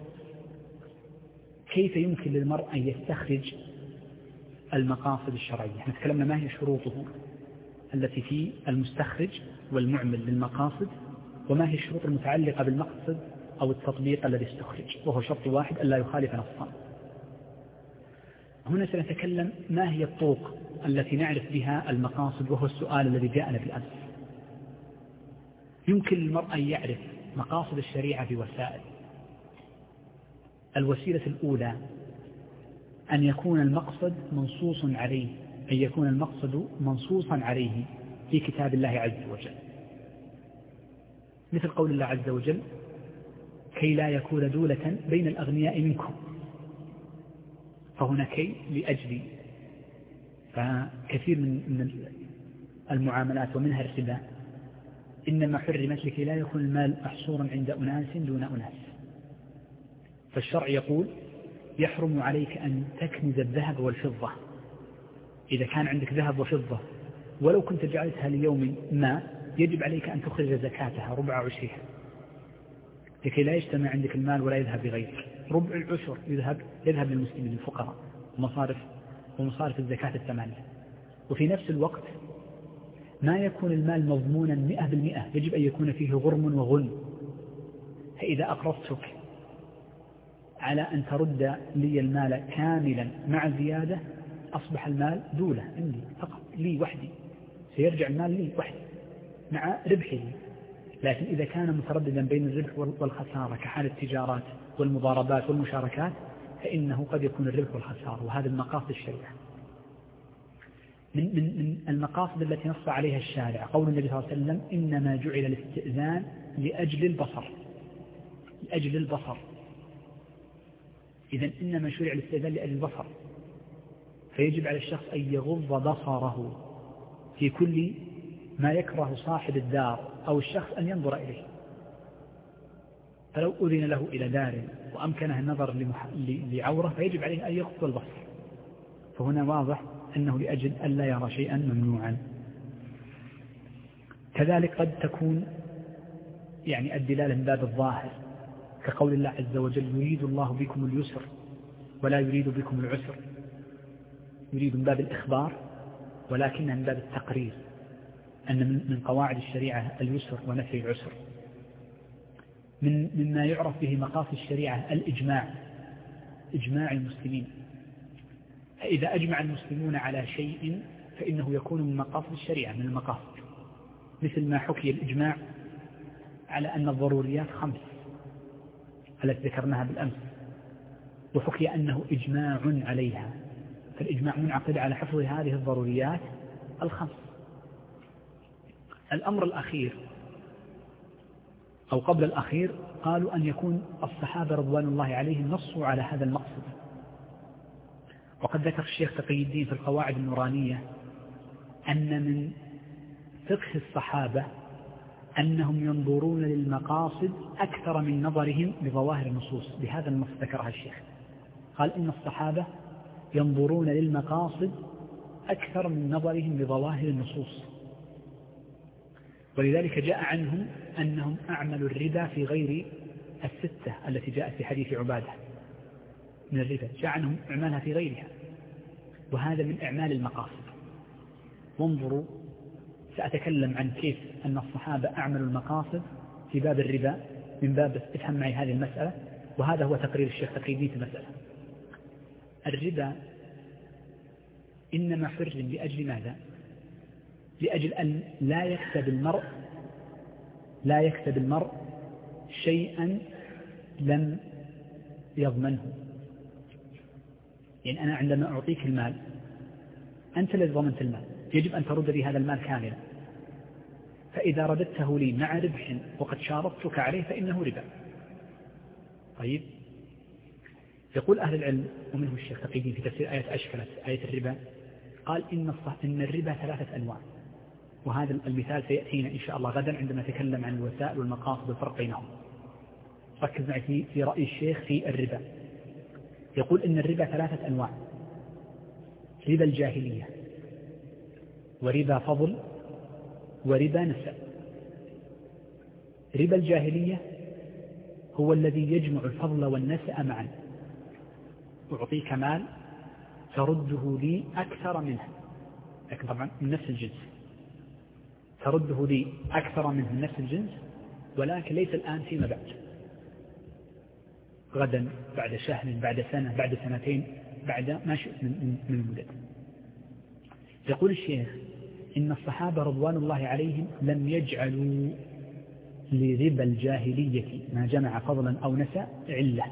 كيف يمكن للمرء أن يستخرج المقاصد الشرعية. احنا تكلمنا ما هي شروطه التي في المستخرج والمعمل للمقاصد وما هي الشروط المتعلقة بالمقصد أو التطبيق الذي استخرج، وهو شرط واحد ألا يخالف نصا. هنا سنتكلم ما هي الطرق التي نعرف بها المقاصد، وهو السؤال الذي جاءنا بالأمس. يمكن للمرء أن يعرف مقاصد الشريعة بوسائل. الوسيلة الأولى أن يكون المقصد منصوص عليه، أن يكون المقصد منصوصا عليه في كتاب الله عز وجل، مثل قول الله عز وجل: كي لا يكون دولة بين الأغنياء منكم. فهنا كي لأجل، فكثير من المعاملات ومنها الربا إنما حرمت لكي لا يكون المال محصورا عند أناس دون أناس. فالشرع يقول: يحرم عليك أن تكنز الذهب والفضة. إذا كان عندك ذهب وفضة ولو كنت جعلتها ليوم ما، يجب عليك أن تخرج زكاتها ربع عشرها، لكي لا يجتمع عندك المال ولا يذهب بغيرك. ربع العشر يذهب يذهب للمسلمين الفقراء ومصارف ومصارف الزكاة الثمانية. وفي نفس الوقت ما يكون المال مضمونا مئة بالمئة، يجب أن يكون فيه غرم وغنم. فإذا أقرضتك على أن ترد لي المال كاملا مع زيادة، أصبح المال دولة عندي فقط لي وحدي، سيرجع المال لي وحدي مع ربحه. لكن إذا كان مترددا بين الربح والخسارة كحال التجارات والمضاربات والمشاركات، فإنه قد يكون الربح والخسارة، وهذا المقاصد الشريعة. من, من, من المقاصد التي نص عليها الشارع قول النبي صلى الله عليه وسلم: إنما جعل الاستئذان لأجل البصر. لأجل البصر. إذن إنما شرع الاستئذان لأجل البصر، فيجب على الشخص أن يغض بصره في كل ما يكره صاحب الدار أو الشخص أن ينظر إليه. فلو أذن له إلى دار وأمكنه النظر لعورة فيجب عليه أن يغض البصر. فهنا واضح أنه لأجل أن لا يرى شيئا ممنوعا. كذلك قد تكون يعني الدلالة من باب الظاهر، كقول الله عز وجل: يريد الله بكم اليسر ولا يريد بكم العسر. يريد من باب الإخبار، ولكن من باب التقرير، أن من قواعد الشريعة اليسر ونفي العسر. من مما يعرف به مقاصد الشريعة الإجماع، إجماع المسلمين. فإذا أجمع المسلمون على شيء فإنه يكون من مقاصد الشريعة، من المقاصد، مثل ما حكي الإجماع على أن الضروريات خمس التي ذكرناها بالأمس، وحكي أنه إجماع عليها. فالإجماع منعقد على حفظ هذه الضروريات الخمس. الأمر الأخير أو قبل الأخير قالوا أن يكون الصحابة رضوان الله عليهم نصوا على هذا المقصد. وقد ذكر الشيخ تقي الدين في القواعد النورانية أن من فقه الصحابة أنهم ينظرون للمقاصد أكثر من نظرهم لظواهر النصوص. بهذا النص ذكرها الشيخ، قال إن الصحابة ينظرون للمقاصد أكثر من نظرهم لظواهر النصوص. ولذلك جاء عنهم أنهم أعملوا الربا في غير الستة التي جاءت في حديث عبادة من الربا، جاء عنهم أعمالها في غيرها، وهذا من أعمال المقاصد. وانظروا، سأتكلم عن كيف أن الصحابة أعملوا المقاصد في باب الربا من باب افهم معي هذه المسألة، وهذا هو تقرير الشيخ تقي الدين في المسألة. الربا إنما حرم لأجل ماذا؟ لأجل أن لا يكسب المرء لا يكسب المرء شيئا لم يضمنه. يعني أنا عندما أعطيك المال أنت الذي ضمنت المال، يجب أن ترد لي هذا المال كاملا. فإذا رددته لي مع ربح وقد شارطتك عليه فإنه ربا. طيب، يقول أهل العلم ومنه الشيخ تقي الدين في تفسير آية أشكلت آية الربا، قال إن, إن الربا ثلاثة أنواع. وهذا المثال سيأتينا إن شاء الله غدا عندما نتكلم عن الوسائل والمقاصد والفرق بينهم. ركز معي في, في رأي الشيخ في الربا. يقول إن الربا ثلاثة أنواع: ربا الجاهلية، وربا فضل، وربا نسب. ربا الجاهلية هو الذي يجمع الفضل والنسأ معا. أعطيك مال ترده لي أكثر منه، لكن طبعا من نفس الجنس، ترده لي أكثر منه من نفس الجنس ولكن ليس الآن، فيما بعد، غدا، بعد شهر، بعد سنة، بعد سنتين، بعد ما شئت من المدد. يقول الشيخ إن الصحابة رضوان الله عليهم لم يجعلوا لربا الجاهلية ما جمع فضلا أو نسى علة،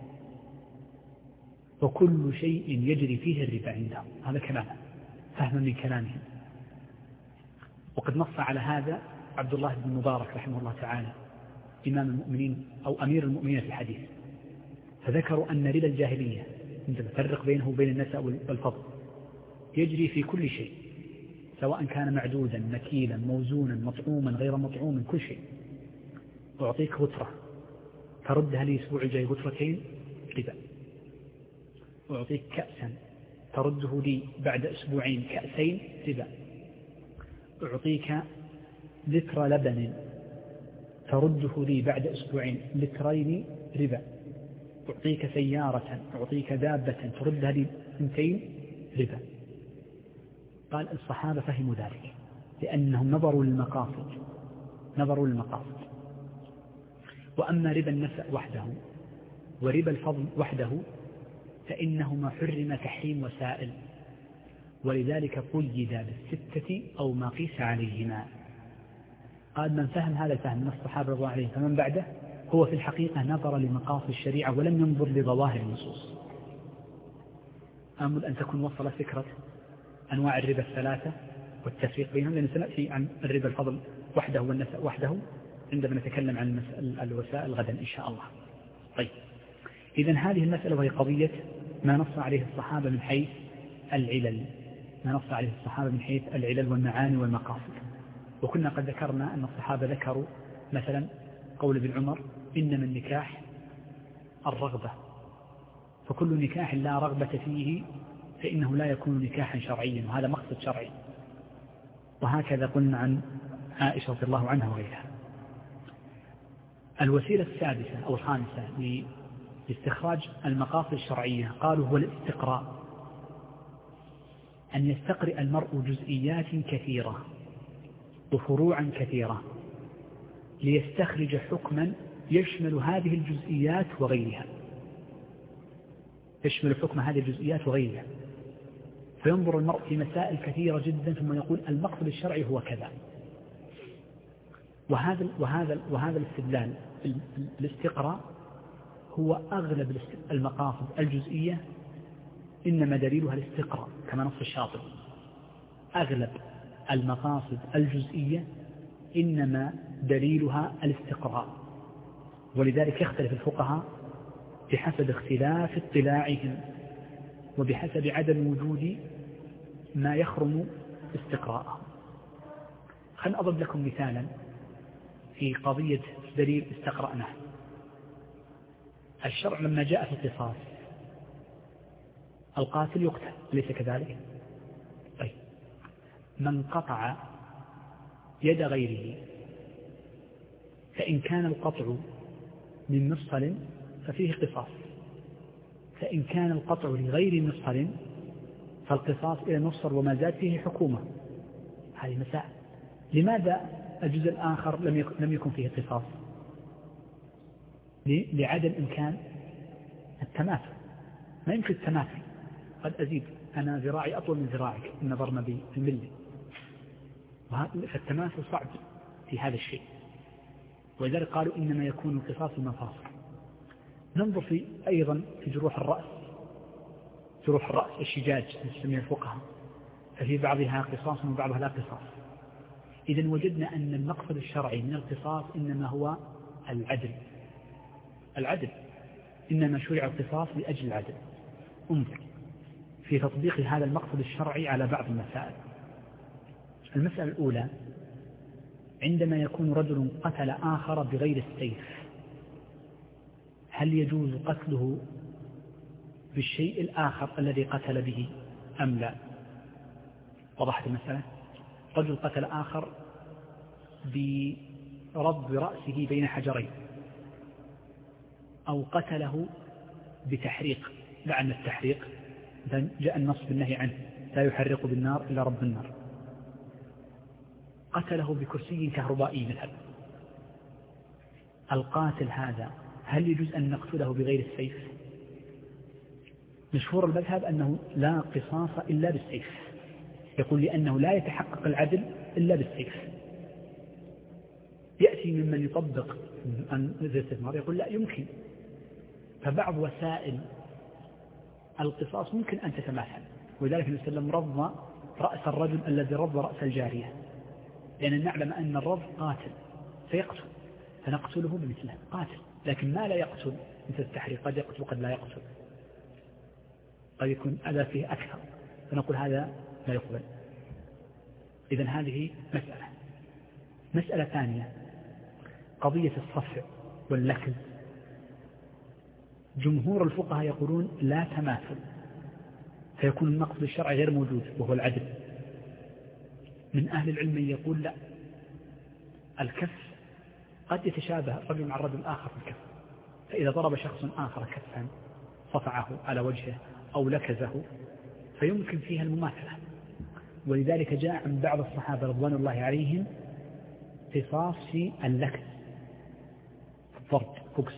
وكل شيء يجري فيه الربا عندهم. هذا كلامه، فهما من كلامهم. وقد نص على هذا عبد الله بن مبارك رحمه الله تعالى إمام المؤمنين أو أمير المؤمنين في الحديث، فذكروا أن ربا الجاهلية أنت تفرق بينه وبين النساء والفضل يجري في كل شيء، سواء كان معدودا مكيلا موزونا مطعوما غير مطعوم، كل شيء. أعطيك غترة تردها لي أسبوع الجاي غترتين، ربا. أعطيك كأسا ترده لي بعد أسبوعين كأسين، ربا. أعطيك لتر لبن ترده لي بعد أسبوعين لترين، ربا. أعطيك سيارة، أعطيك دابة تردها لي اثنتين، ربا. قال الصحابة فهموا ذلك لأنهم نظروا للمقاصد، نظروا للمقاصد. وأما ربا النسأ وحده وربا الفضل وحده فإنهما حرم تحريم وسائل، ولذلك قيد بالستة أو ما قيس عليهما. قال من فهم هذا الفهم من الصحابة رضي الله عليهم فمن بعده هو في الحقيقة نظر لمقاصد الشريعة ولم ينظر لظواهر النصوص. آمل أن تكون وصل فكرة أنواع الربا الثلاثة والتفريق بينهم، لأن سنأتي عن الربا الفضل وحده والنسأ وحده عندما نتكلم عن الوسائل غدا إن شاء الله. طيب، إذن هذه المسألة وهي قضية ما نص عليه الصحابة من حيث العلل، ما نص عليه الصحابة من حيث العلل والمعاني والمقاصد. وكنا قد ذكرنا أن الصحابة ذكروا مثلا قول ابن عمر إنما النكاح الرغبة، فكل نكاح لا رغبة فيه فإنه لا يكون نكاحا شرعيا، وهذا مقصد شرعي. وهكذا قلنا عن عائشة رضي الله عنها وغيرها. الوسيلة السادسة أو الخامسة لاستخراج المقاصد الشرعية قالوا هو الاستقراء، أن يستقرئ المرء جزئيات كثيرة وفروعا كثيرة ليستخرج حكما يشمل هذه الجزئيات وغيرها، يشمل حكم هذه الجزئيات وغيرها. فينظر المرء في مسائل كثيرة جدا ثم يقول المقصد الشرعي هو كذا. وهذا وهذا وهذا الاستدلال الاستقراء هو أغلب المقاصد الجزئية إنما دليلها الاستقراء، كما نص الشاطبي أغلب المقاصد الجزئية إنما دليلها الاستقراء. ولذلك يختلف الفقهاء بحسب اختلاف اطلاعهم وبحسب عدم وجود ما يخرم استقراءه. خلنا أضرب لكم مثالا في قضية دليل استقرأناه. الشرع لما جاء في القصاص القاتل يقتل، أليس كذلك؟ طيب، من قطع يد غيره فإن كان القطع من مفصل ففيه قصاص، فإن كان القطع لغير مفصل فالقصاص إلى المفصل وما زاد فيه حكومة. هذه مسائل. لماذا الجزء الآخر لم يكن, لم يكن فيه قصاص؟ لعدم إمكان التماثل. ما يمكن التماثل، قد أزيد أنا ذراعي أطول من ذراعك إن نظرنا بالملي، فالتماثل صعب في هذا الشيء. ولذلك قالوا إنما يكون القصاص المفاصل. ننظر في أيضا في جروح الرأس، جروح الرأس الشجاج نسميها الفقهاء، ففي بعضها قصاص وبعضها لا قصاص. إذن وجدنا أن المقصد الشرعي من القصاص إنما هو العدل. العدل إنما شرع القصاص لأجل العدل. انظر في تطبيق هذا المقصد الشرعي على بعض المسائل. المسألة الأولى، عندما يكون رجل قتل آخر بغير السيف هل يجوز قتله بالشيء الآخر الذي قتل به أم لا؟ وضحت المسألة. رجل قتل آخر برب رأسه بين حجرين، أو قتله بتحريق، لعن التحريق جاء النص بالنهي عنه لا يحرق بالنار إلا رب النار. قتله بكرسي كهربائي مثلا، القاتل هذا هل يجوز أن نقتله بغير السيف؟ مشهور المذهب أنه لا قصاص إلا بالسيف، يقول لأنه لا يتحقق العدل إلا بالسيف. يأتي ممن يطبق أن الاستثمار يقول لا يمكن، فبعض وسائل القصاص ممكن أن تتماثل، ولذلك النبي صلى الله عليه وسلم رض رأس الرجل الذي رض رأس الجارية، لأن نعلم أن الرض قاتل فيقتل، فنقتله بمثله قاتل. لكن ما لا يقتل مثل التحريق، قد يقتل وقد لا يقتل، قد يكون أذى فيه أكثر، فنقول هذا لا يقبل. إذن هذه مسألة. مسألة ثانية قضية الصفع واللكز. جمهور الفقهاء يقولون لا تماثل، فيكون المقصد الشرعي غير موجود وهو العدل. من أهل العلم يقول لا، الكف قد يتشابه رجل مع الرجل الآخر في الكف، فإذا ضرب شخص آخر كفا صفعه على وجهه أو لكزه فيمكن فيها المماثلة. ولذلك جاء عن بعض الصحابة رضوان الله عليهم قصاص في اللكز، الضرب فوكس،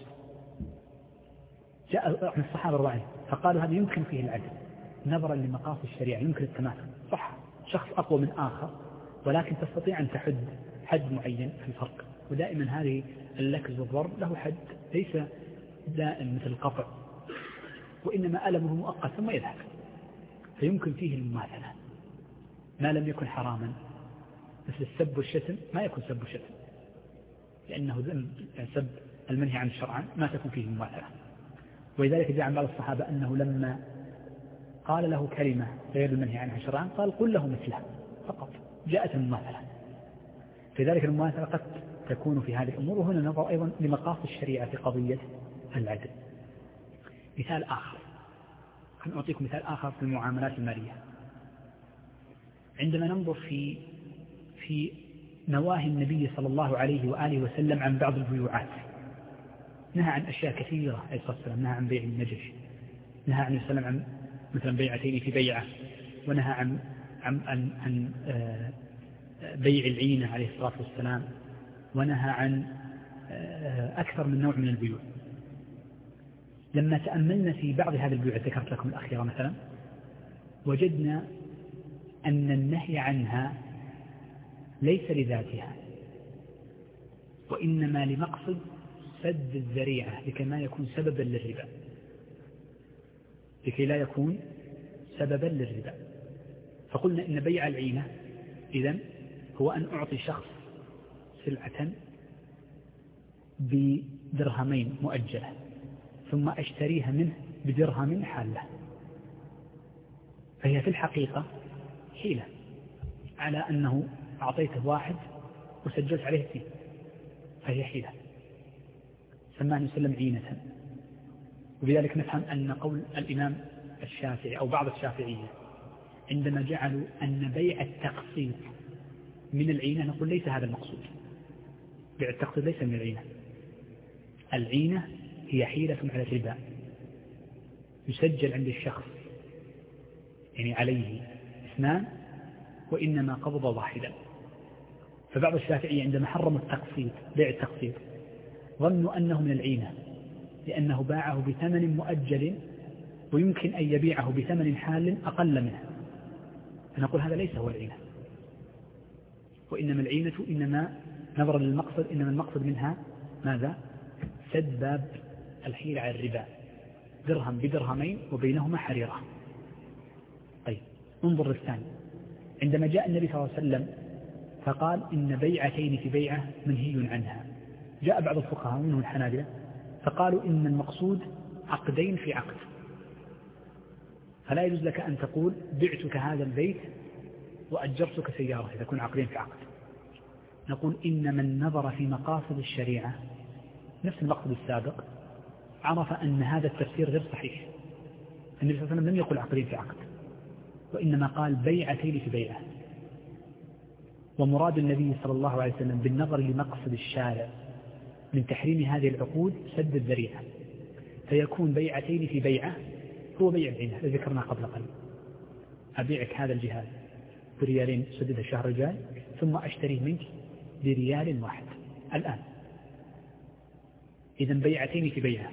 جاء من الصحابة رضوان الله فقالوا هذا يمكن فيه العدل نظرا لمقاصد الشريعة، يمكن التماثل. صح، شخص أقوى من آخر ولكن تستطيع أن تحد حد معين في الفرق، ودائما هذه اللكز والضرب له حد ليس دائم مثل القطع، وإنما ألمه مؤقت ثم يذهب، فيمكن فيه المماثلة ما لم يكن حراما. مثل السب والشتم ما يكون سب وشتم لأنه ذنب، سب المنهي عن الشرع ما تكون فيه المماثلة. ولذلك جاء عن بعض الصحابة أنه لما قال له كلمة غير المنهي عنها شرعا قال قل له مثلها فقط، جاءت المماثلة. فذلك المماثلة قد تكون في هذه الأمور، وهنا نظر أيضا لمقاصد الشريعة في قضية العدل. مثال آخر، خلينا أعطيكم مثال آخر في المعاملات المالية. عندما ننظر في في نواهي النبي صلى الله عليه وآله وسلم عن بعض البيوعات، نهى عن أشياء كثيرة عليه الصلاة والسلام، نهى عن بيع النجش، نهى عن السلام عن مثلا بيعتين في بيعة، ونهى عن عن عن, عن بيع العينة عليه الصلاة والسلام، ونهى عن أكثر من نوع من البيوع. لما تأملنا في بعض هذه البيوع ذكرت لكم الأخيرة مثلا، وجدنا أن النهي عنها ليس لذاتها، وإنما لمقصد سد الذريعة لكي ما يكون سببا للربا، لكي لا يكون سببا للربا. فقلنا إن بيع العينة إذن هو أن أعطي شخص سلعة بدرهمين مؤجلة ثم أشتريها منه بدرهم حالة، فهي في الحقيقة حيلة على أنه أعطيته واحد وسجلت عليه اثنين، فهي حيلة، سماه وسلم عينة. وبذلك نفهم أن قول الإمام الشافعي أو بعض الشافعية عندما جعلوا أن بيع التقسيط من العينة، نقول ليس هذا المقصود، بيع التقسيط ليس من العينة. العينة هي حيلة على الربا، يسجل عند الشخص يعني عليه اثنان وإنما قبض واحدا. فبعض الشافعية عندما حرموا التقسيط بيع التقسيط ظنوا أنه من العينة، لأنه باعه بثمن مؤجل ويمكن أن يبيعه بثمن حال أقل منه، فنقول هذا ليس هو العينة، وإنما العينة إنما نظرا للمقصد إنما المقصد منها ماذا؟ سد باب الحيلة على الربا، درهم بدرهمين وبينهما حريرة. طيب انظر للثاني، عندما جاء النبي صلى الله عليه وسلم فقال إن بيعتين في بيعة منهي عنها، جاء بعض الفقهاء منهم الحنابلة فقالوا إن المقصود عقدين في عقد، فلا يجوز لك أن تقول بعتك هذا البيت وأجرتك سيارة إذا كن عقدين في عقد. نقول إن من نظر في مقاصد الشريعة نفس المقصد السابق عرف أن هذا التفسير غير صحيح. النبي صلى الله عليه وسلم لم يقل عقدين في عقد، وإنما قال بيعتين في بيعة. ومراد النبي صلى الله عليه وسلم بالنظر لمقصد الشارع من تحريم هذه العقود سد الذريعة، فيكون بيعتين في بيعة هو بيع العينة الذي ذكرنا قبل قليل، أبيعك هذا الجهاز بريالين سدد الشهر الجاي ثم أشتريه منك بريال واحد الآن، إذن بيعتين في بيعة،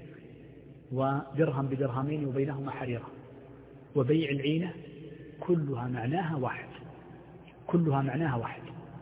ودرهم بدرهمين وبينهما حريرة، وبيع العينة كلها معناها واحد، كلها معناها واحد.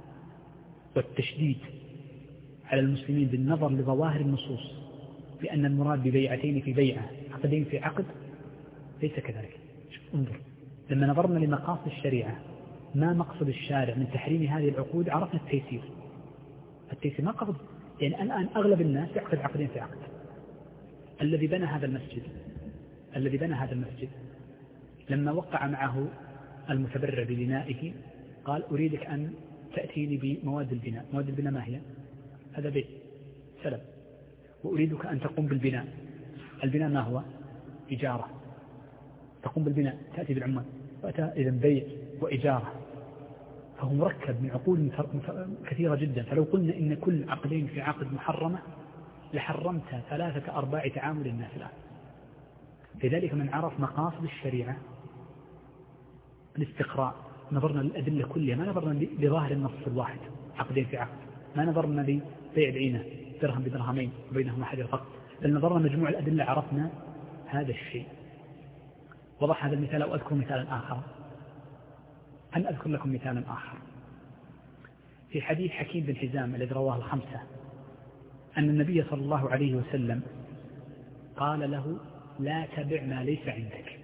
والتشديد على المسلمين بالنظر لظواهر النصوص بأن المراد ببيعتين في بيعة عقدين في عقد ليس كذلك. انظر، لما نظرنا لمقاصد الشريعة ما مقصد الشارع من تحريم هذه العقود عرفنا التيسير. التيسير ما قصد يعني الآن أغلب الناس يعقد عقدين في عقد. الذي بنى هذا المسجد الذي بنى هذا المسجد لما وقع معه المتبرع ببنائه قال أريدك أن تأتيني بمواد البناء. مواد البناء ما هي؟ هذا بيع سلم. وأريدك أن تقوم بالبناء. البناء ما هو؟ إجارة. تقوم بالبناء تأتي بالعمال، إذن بيع وإجارة، فهو مركب من عقود كثيرة جدا. فلو قلنا إن كل عقدين في عقد محرمة لحرمت ثلاثة أرباع تعامل الناس الآن. لذلك من عرف مقاصد الشريعة الاستقراء، نظرنا للأدلة كلها، ما نظرنا لظاهر النص الواحد عقدين في عقد، ما نظرنا لبيع العينة درهم بدرهمين وبينهما حجر فقط، بل نظرنا مجموع الأدلة عرفنا هذا الشيء. وضح هذا المثال أو أذكر مثالا آخر. أن أذكر لكم مثالا آخر في حديث حكيم بن حزام الذي رواه الخمسة أن النبي صلى الله عليه وسلم قال له لا تبع ما ليس عندك.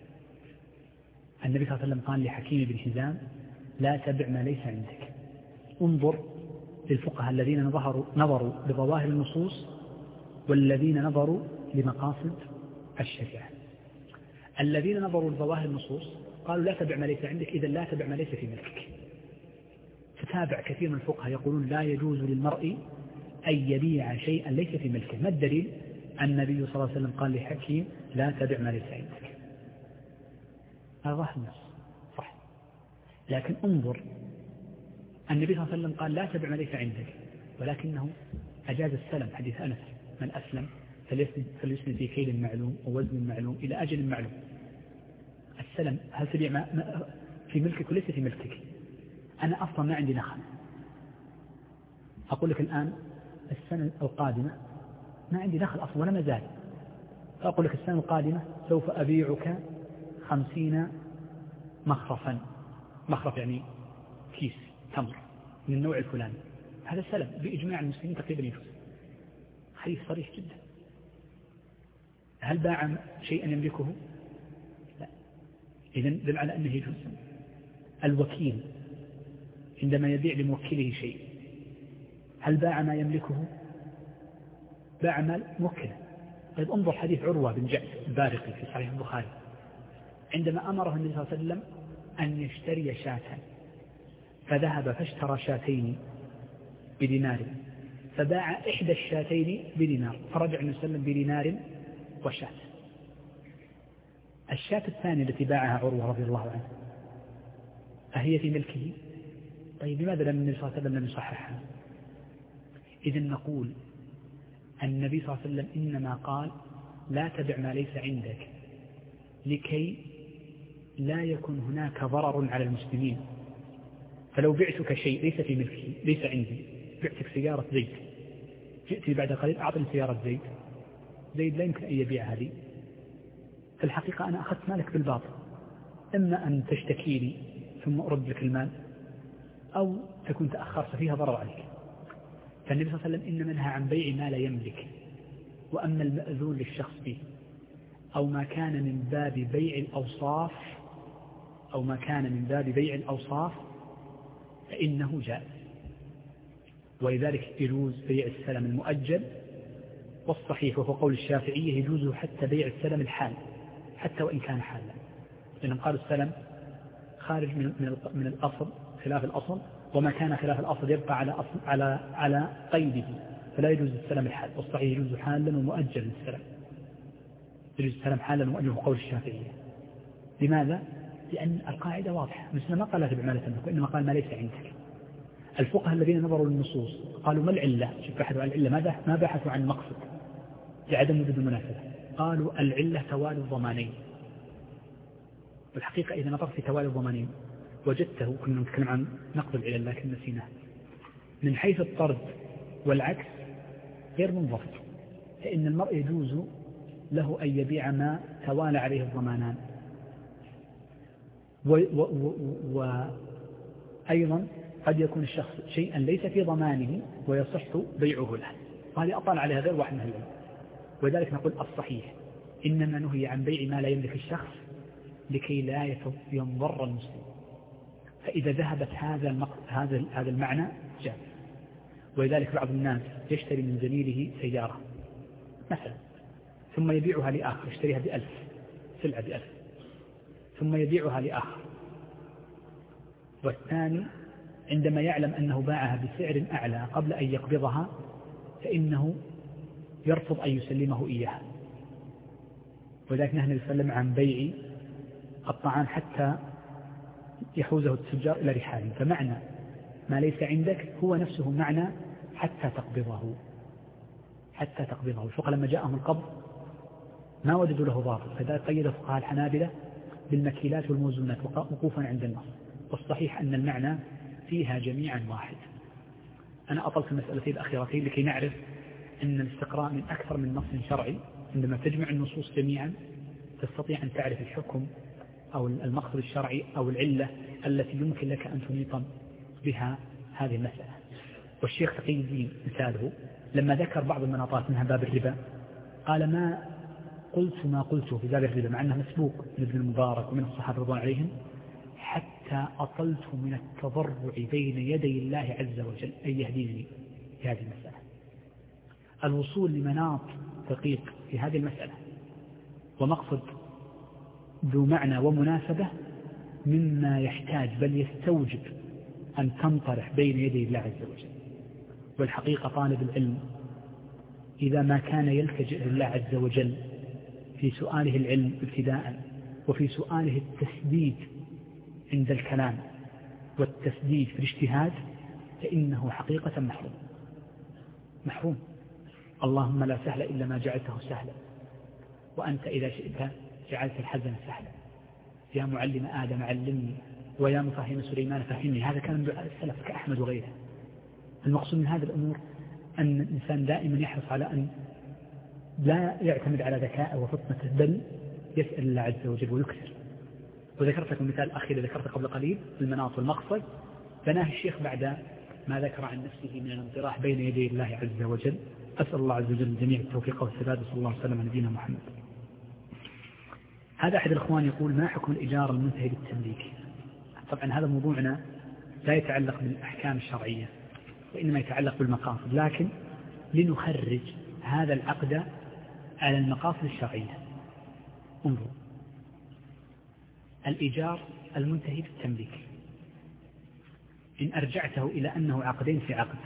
النبي صلى الله عليه وسلم قال لحكيم بن حزام لا تبع ما ليس عندك. انظر للفقهاء الذين نظروا نظروا بظواهر النصوص والذين نظروا لمقاصد الشريعة. الذين نظروا لظواهر النصوص قالوا لا تبع ما ليس عندك، إذا لا تبع ما ليس في ملكك. فتابع كثير من الفقهاء يقولون لا يجوز للمرء أن يبيع شيئا ليس في ملكه. ما الدليل؟ النبي صلى الله عليه وسلم قال لحكيم لا تبع ما ليس عندك. هذا ظاهر النص صح، لكن انظر النبي صلى الله عليه وسلم قال لا تبع ما ليس عندك، ولكنه أجاز السلم. حديث أنس من أسلم فليسلم في كيل معلوم ووزن معلوم إلى أجل معلوم. السلم هل تبيع ما في ملكك وليس في ملكك؟ أنا أصلا ما عندي نخل، أقول لك الآن السنة القادمة ما عندي نخل أصلا ولا مزال، فأقول لك السنة القادمة سوف أبيعك خمسين مخرفا. مخرف يعني كيس تمر من النوع الفلاني. هذا السلم بإجماع المسلمين تقريبا يجوز. حديث صريح جدا. هل باع شيئا يملكه؟ لا. إذن دل على أنه يجوز. الوكيل عندما يبيع لموكله شيء هل باع ما يملكه؟ باع مال موكله. طيب انظر حديث عروة بن جعد البارقي في صحيح البخاري عندما أمره النبي صلى الله عليه وسلم أن يشتري شاة، فذهب فاشترى شاتين بدينار، فباع إحدى الشاتين بدينار، فرجع النبي صلى الله عليه وسلم بدينار وشاة. الشاة الثانية التي باعها عروة رضي الله عنه أهي في ملكه؟ طيب لماذا لم النبي صلى الله عليه وسلم لم يصححها؟ إذن نقول النبي صلى الله عليه وسلم إنما قال لا تبع ما ليس عندك لكي لا يكون هناك ضرر على المسلمين. فلو بعتك شيء ليس في ملكي ليس عندي، بعتك سيارة زيت، جئت بعد قليل أعطني سيارة زيت، زيد لا يمكن أن يبيع هذه. في الحقيقة أنا أخذت مالك بالباطل، إما أن تشتكي لي ثم أرد لك المال أو تكون تأخرت فيها ضرر عليك. فالنبي صلى الله عليه وسلم إنما نهى عن بيع ما لا يملك. وأما المأذون للشخص به أو ما كان من باب بيع الأوصاف أو ما كان من باب بيع الأوصاف فإنه جائز. ولذلك يجوز بيع السلم المؤجل، والصحيح وهو قول الشافعية يجوز حتى بيع السلم الحال حتى وإن كان حالا، لأنهم قالوا السلم خارج من من الأصل خلاف الأصل، وما كان خلاف الأصل يبقى على أصل على على قيده، فلا يجوز السلم الحال. والصحيح يجوز حالا ومؤجل السلم، يجوز السلم حالا ومؤجل قول الشافعية. لماذا؟ لأن القاعدة واضحة، مثل ما قال لا تبع ما لا تملك، وإنما قال ما ليس عندك. الفقهاء الذين نظروا للنصوص قالوا ما العلة؟ شوف بحثوا عن العلة، ماذا ما بحثوا عن المقصد لعدم وجود المناسبة. قالوا العلة توالي الضمانين. والحقيقة إذا نظرت في توالي الضمانين وجدته، كنا نتكلم عن نقض العلل لكن نسيناه، من حيث الطرد والعكس غير منضبط. فإن المرء يجوز له أن يبيع ما توالى عليه الضمانان، وأيضا قد يكون الشخص شيئا ليس في ضمانه ويصح بيعه له، وهذه أطال عليها غير واحد من العلم. ولذلك نقول الصحيح إنما نهي عن بيع ما لا يملك الشخص لكي لا ينضر المسلم، فإذا ذهبت هذا هذا هذا المعنى جاز. ولذلك بعض الناس يشتري من زميله سيارة مثلا ثم يبيعها لآخر، يشتريها بألف، سلعة بألف، ثم يبيعها لآخر، والثاني عندما يعلم أنه باعها بسعر أعلى قبل أن يقبضها فإنه يرفض أن يسلمه إياها. ولذلك نهى النبي صلى الله عليه وسلم عن بيع الطعام حتى يحوزه التجار إلى رحالهم، فمعنى ما ليس عندك هو نفسه معنى حتى تقبضه، حتى تقبضه. الفقهاء لما جاءهم القبض ما وجدوا له ضابط، فذلك قيد فقهاء الحنابلة بالمكيلات والموزونات وقوفا عند النص، والصحيح أن المعنى فيها جميعا واحد. أنا أطلت المسألتين الأخيرتين لكي نعرف أن الاستقراء من أكثر من نص شرعي، عندما تجمع النصوص جميعا تستطيع أن تعرف الحكم أو المقصد الشرعي أو العلة التي يمكن لك أن تنيط بها هذه المسألة. والشيخ تقي الدين مثاله لما ذكر بعض المناطات منها باب الربا قال ما قلت ما قلته في باب الربا مع أنه مسبوق من ابن المبارك ومن الصحابة رضوان عليهم حتى أطلت من التضرع بين يدي الله عز وجل أن يهديني في هذه المسألة. الوصول لمناط دقيق في هذه المسألة ومقصد ذو معنى ومناسبة مما يحتاج بل يستوجب أن تنطرح بين يدي الله عز وجل. والحقيقة طالب العلم إذا ما كان يلتجئ لله عز وجل في سؤاله العلم ابتداء وفي سؤاله التسديد عند الكلام والتسديد في الاجتهاد فإنه حقيقة محروم محروم. اللهم لا سهل إلا ما جعلته سهلا وأنت إذا شئت جعلت الحزن سهلا. يا معلم آدم علمني ويا مفهم سليمان فهمني. هذا كان من دعاء السلف كأحمد وغيره. المقصود من هذه الأمور أن الإنسان دائما يحرص على أن لا يعتمد على ذكاء وفطنته بل يسأل الله عز وجل ويكثر. وذكرت لكم مثال أخير ذكرته قبل قليل المناط والمقصد بناه الشيخ بعد ما ذكر عن نفسه من الانطراح بين يدي الله عز وجل. أسأل الله عز وجل الجميع التوفيق والسداد صلى الله عليه وسلم على نبينا محمد. هذا أحد الإخوان يقول ما حكم الإيجار المنتهي بالتمليك؟ طبعا هذا موضوعنا لا يتعلق بالأحكام الشرعية وإنما يتعلق بالمقاصد، لكن لنخرج هذا العقد على المقاصد الشرعية. انظروا الإيجار المنتهي بالتمليك إن أرجعته إلى أنه عقدين في عقد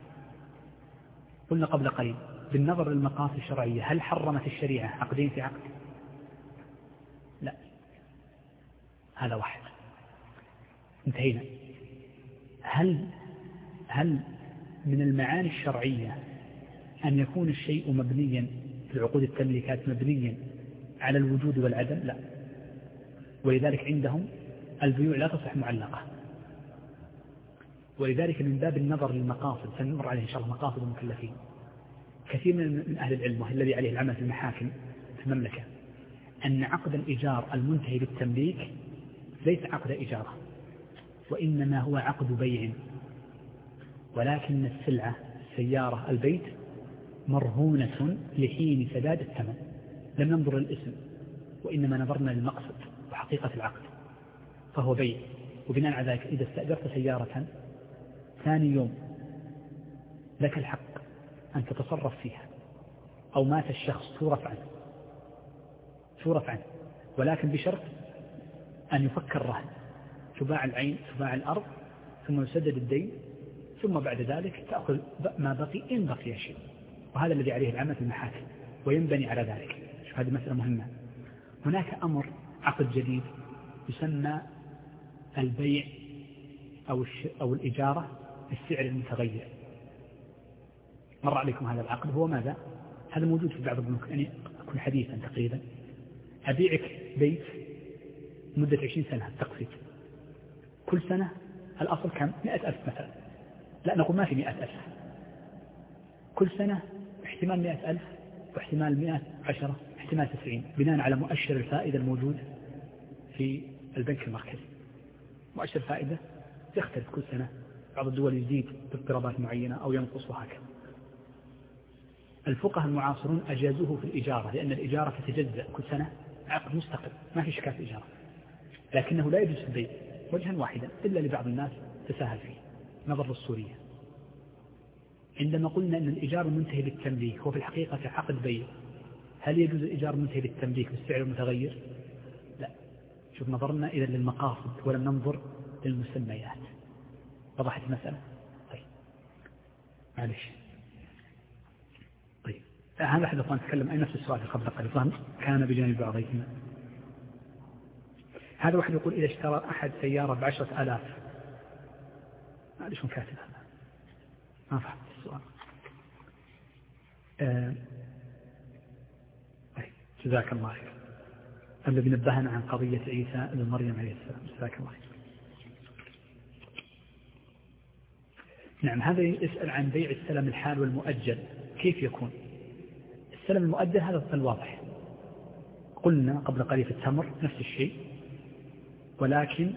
قلنا قبل قليل بالنظر للمقاصد الشرعية هل حرمت الشريعة عقدين في عقد؟ لا، هذا واحد انتهينا. هل هل من المعاني الشرعية أن يكون الشيء مبنيا في العقود التمليكات مبنيا على الوجود والعدم؟ لا. ولذلك عندهم البيوع لا تصح معلقة. ولذلك من باب النظر للمقاصد سنمر عليه إن شاء الله مقاصد المكلفين كثير من أهل العلم وهي الذي عليه العمل في المحاكم في المملكة أن عقد الإيجار المنتهي بالتمليك ليس عقد إيجارة وإنما هو عقد بيع، ولكن السلعة السيارة البيت مرهونة لحين سداد الثمن. لم ننظر للاسم وإنما نظرنا للمقصد وحقيقة العقد فهو بيع. وبناء على ذلك إذا استأجرت سيارة ثاني يوم لك الحق أن تتصرف فيها أو مات الشخص تورث عنه تورث عنه ولكن بشرط أن يفك الرهن، تباع العين تباع الأرض ثم يسدد الدين ثم بعد ذلك تأخذ ما بقي إن بقي شيء. وهذا الذي عليه العمل في المحاكم وينبني على ذلك. شوف هذه مسألة مهمة. هناك أمر عقد جديد يسمى البيع أو, أو الإجارة بالسعر المتغير. مر عليكم هذا العقد هو ماذا؟ هذا موجود في بعض البنوك يعني أكون حديثا تقريبا أبيعك بيت مدة عشرين سنة التقسيط كل سنة الأصل كم؟ مئة ألف مثلا. لا نقول ما في مئة ألف كل سنة احتمال مئة ألف واحتمال مئة عشرة احتمال تسعين بناء على مؤشر الفائدة الموجود في البنك المركزي. مؤشر الفائدة يختلف كل سنة، بعض الدول يزيد باضطرابات معينة أو ينقص وهكذا. الفقهاء المعاصرون أجازوه في الإجارة لأن الإجارة تتجزأ كل سنة عقد مستقل ما في شكاة إجارة، لكنه لا يجوز في البيع وجها واحدا إلا لبعض الناس تساهل فيه نظر للصورية. عندما قلنا أن الإيجار منتهي للتمليك هو في الحقيقة عقد بيع، هل يجوز الإيجار منتهي للتمليك بالسعر المتغير؟ لا. شوف نظرنا إذا للمقاصد ولم ننظر للمسميات. وضحت المسألة؟ طيب معلش. طيب هذا أحد أخوان تكلم أي نفس السؤال قبل قليل كان بجانب بعضيهما. هذا واحد يقول إذا اشترى أحد سيارة بعشرة آلاف، ما ليش مكاتب هذا؟ ما فهمت السؤال. آه. طيب جزاك الله خير. الذي نبهنا عن قضية عيسى ابن مريم عليه السلام. جزاك الله خير. نعم هذا يسأل عن بيع السلم الحال والمؤجل كيف يكون؟ السلم المؤجل هذا الواضح، قلنا قبل قليل في التمر نفس الشيء، ولكن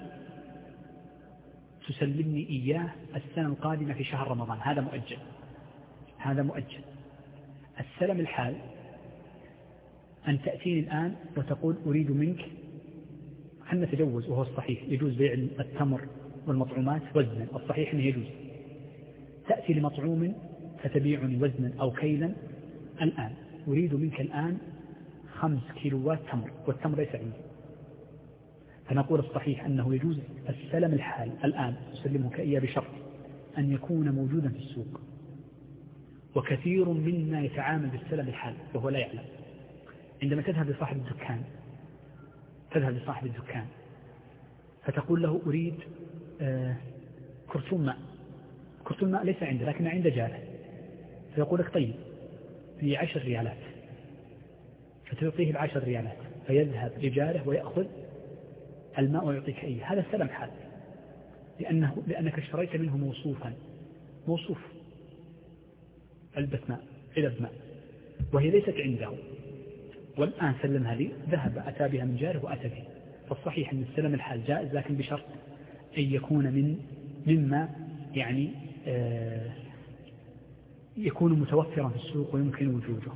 تسلمني إياه السنة القادمة في شهر رمضان، هذا مؤجل. هذا مؤجل. السلم الحال أن تأتيني الآن وتقول أريد منك، هل نتجوز وهو الصحيح يجوز بيع التمر والمطعومات وزنا، الصحيح أنه يجوز. تأتي لمطعوم فتبيعني وزنا أو كيلا الآن، أريد منك الآن خمس كيلوات تمر والتمر ليس عندي، فنقول الصحيح أنه يجوز السلم الحال الآن أسلمك إياه بشرط أن يكون موجودا في السوق. وكثير منا يتعامل بالسلم الحال وهو لا يعلم. عندما تذهب لصاحب الدكان تذهب لصاحب الدكان فتقول له أريد آه كرتون ماء، كرتون ماء ليس عنده لكن عنده جاره، فيقول لك طيب في عشر ريالات، فتعطيه العشر ريالات فيذهب لجاره ويأخذ الماء ويعطيك إياه. هذا السلم حال لأنه لأنك اشتريت منه موصوفا، موصوف علبة ماء علب ماء وهي ليست عنده، والآن سلمها لي، ذهب أتى بها من جاره وأتى به. فالصحيح أن السلم الحال جائز لكن بشرط أن يكون من مما يعني آه يكون متوفرا في السوق ويمكن وجوده.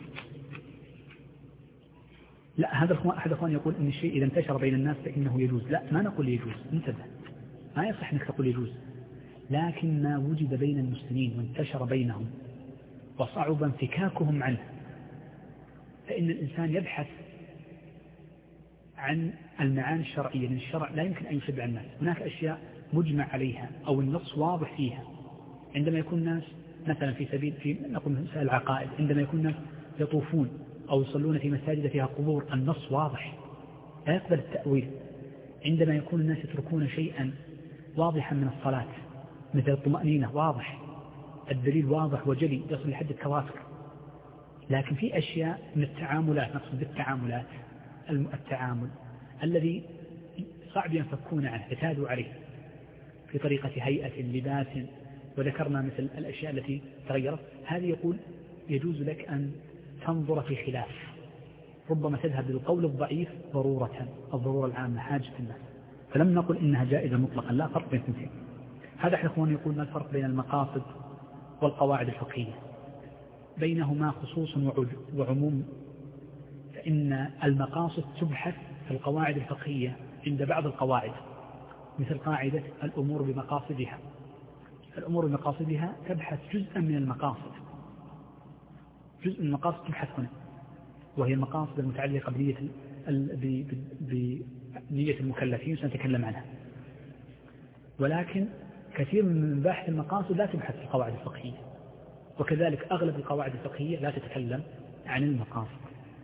لا هذا أحد أخوان يقول إن الشيء إذا انتشر بين الناس فإنه يجوز. لا ما نقول يجوز، انتبه، ما يصح أنك تقول يجوز، لكن ما وجد بين المسلمين وانتشر بينهم وصعب انفكاكهم عنه، فإن الإنسان يبحث عن المعاني الشرعية، لأن الشرع لا يمكن أن يشبع الناس. هناك أشياء مجمع عليها أو النص واضح فيها. عندما يكون الناس مثلا في سبيل في نقول مسائل العقائد، عندما يكون الناس يطوفون أو يصلون في مساجد فيها قبور، النص واضح لا يقبل التأويل. عندما يكون الناس يتركون شيئا واضحا من الصلاة مثل الطمأنينة، واضح الدليل واضح وجلي يصل لحد التواتر. لكن في أشياء من التعاملات، نقصد بالتعاملات التعامل الذي صعب ينفكون عنه، اعتادوا عليه في طريقة هيئة لباس، وذكرنا مثل الأشياء التي تغيرت. هذه يقول يجوز لك أن تنظر في خلاف، ربما تذهب للقول الضعيف ضرورة، الضرورة العامة حاجة الناس، فلم نقل إنها جائزة مطلقا، لا فرق بين اثنتين. هذا أحد أخوان يقول ما الفرق بين المقاصد والقواعد الفقهية؟ بينهما خصوص وعموم، فإن المقاصد تبحث في القواعد الفقهية عند بعض القواعد، مثل قاعدة الأمور بمقاصدها. الأمور بمقاصدها تبحث جزءا من المقاصد، جزء من المقاصد تبحث هنا، وهي المقاصد المتعلقة بنية بنية المكلفين سنتكلم عنها. ولكن كثير من مباحث المقاصد لا تبحث في القواعد الفقهية، وكذلك أغلب القواعد الفقهية لا تتكلم عن المقاصد.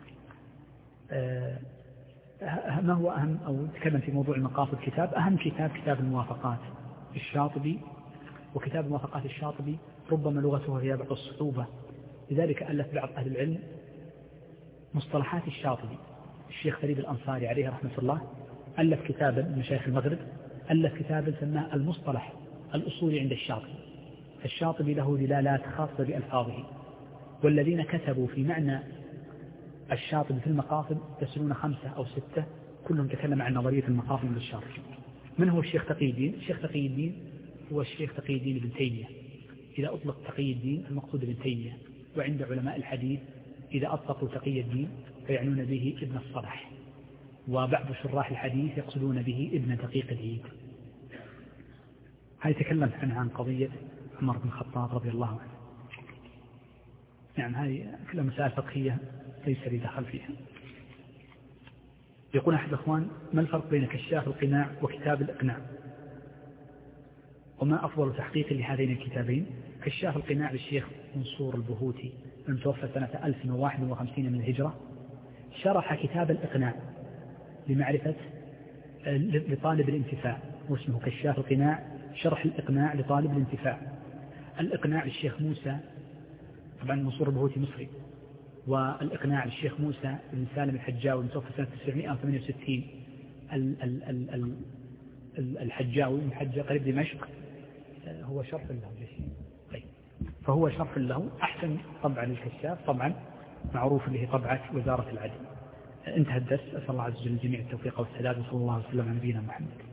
ما هو أهم أو نتكلم في موضوع المقاصد؟ كتاب أهم كتاب كتاب الموافقات الشاطبي، وكتاب الموافقات الشاطبي ربما لغته هي بعض الصعوبة، لذلك ألف بعض أهل العلم مصطلحات الشاطبي. الشيخ فريد الأنصاري عليه رحمة الله ألف كتابا من مشايخ المغرب، ألف كتابا سماه المصطلح الأصولي عند الشاطبي. الشاطبي له دلالات خاصة بألفاظه، والذين كتبوا في معنى الشاطبي في المقاصد يصلون خمسة أو ستة، كلهم تكلم عن نظرية المقاصد بالشرط. من هو الشيخ تقي الدين؟ الشيخ تقي الدين هو الشيخ تقي الدين ابن تيمية. إذا أطلق تقي الدين المقصود ابن تيمية، وعند علماء الحديث إذا أطلقوا تقي الدين فيعنون به ابن الصلاح، وبعض شراح الحديث يقصدون به ابن دقيق العيد. هاي تكلمت عنها عن قضية عمر بن الخطاب رضي الله عنه. يعني هاي كلها مسائل فقهية ليس لي دخل فيها. يقول أحد الأخوان: ما الفرق بين كشاف القناع وكتاب الإقناع؟ وما أفضل تحقيق لهذين الكتابين؟ كشاف القناع للشيخ منصور البهوتي المتوفى سنة ألف وواحد وخمسين من الهجرة، شرح كتاب الإقناع لمعرفة لطالب الانتفاع، واسمه كشاف القناع شرح الإقناع لطالب الانتفاع. الإقناع للشيخ موسى، طبعا منصور البهوتي مصري، والإقناع للشيخ موسى بن سالم الحجاوي المتوفى سنة تسعمائة وثمانية وستين الحجاوي من حجة قريب دمشق، هو شرح له. طيب، فهو شرح له. أحسن طبعا للكشاف طبعا معروف اللي هي طبعة وزارة العدل. انتهى الدرس. أسأل الله عز وجل الجميع التوفيق والسداد، وصلى الله وسلم على نبينا محمد.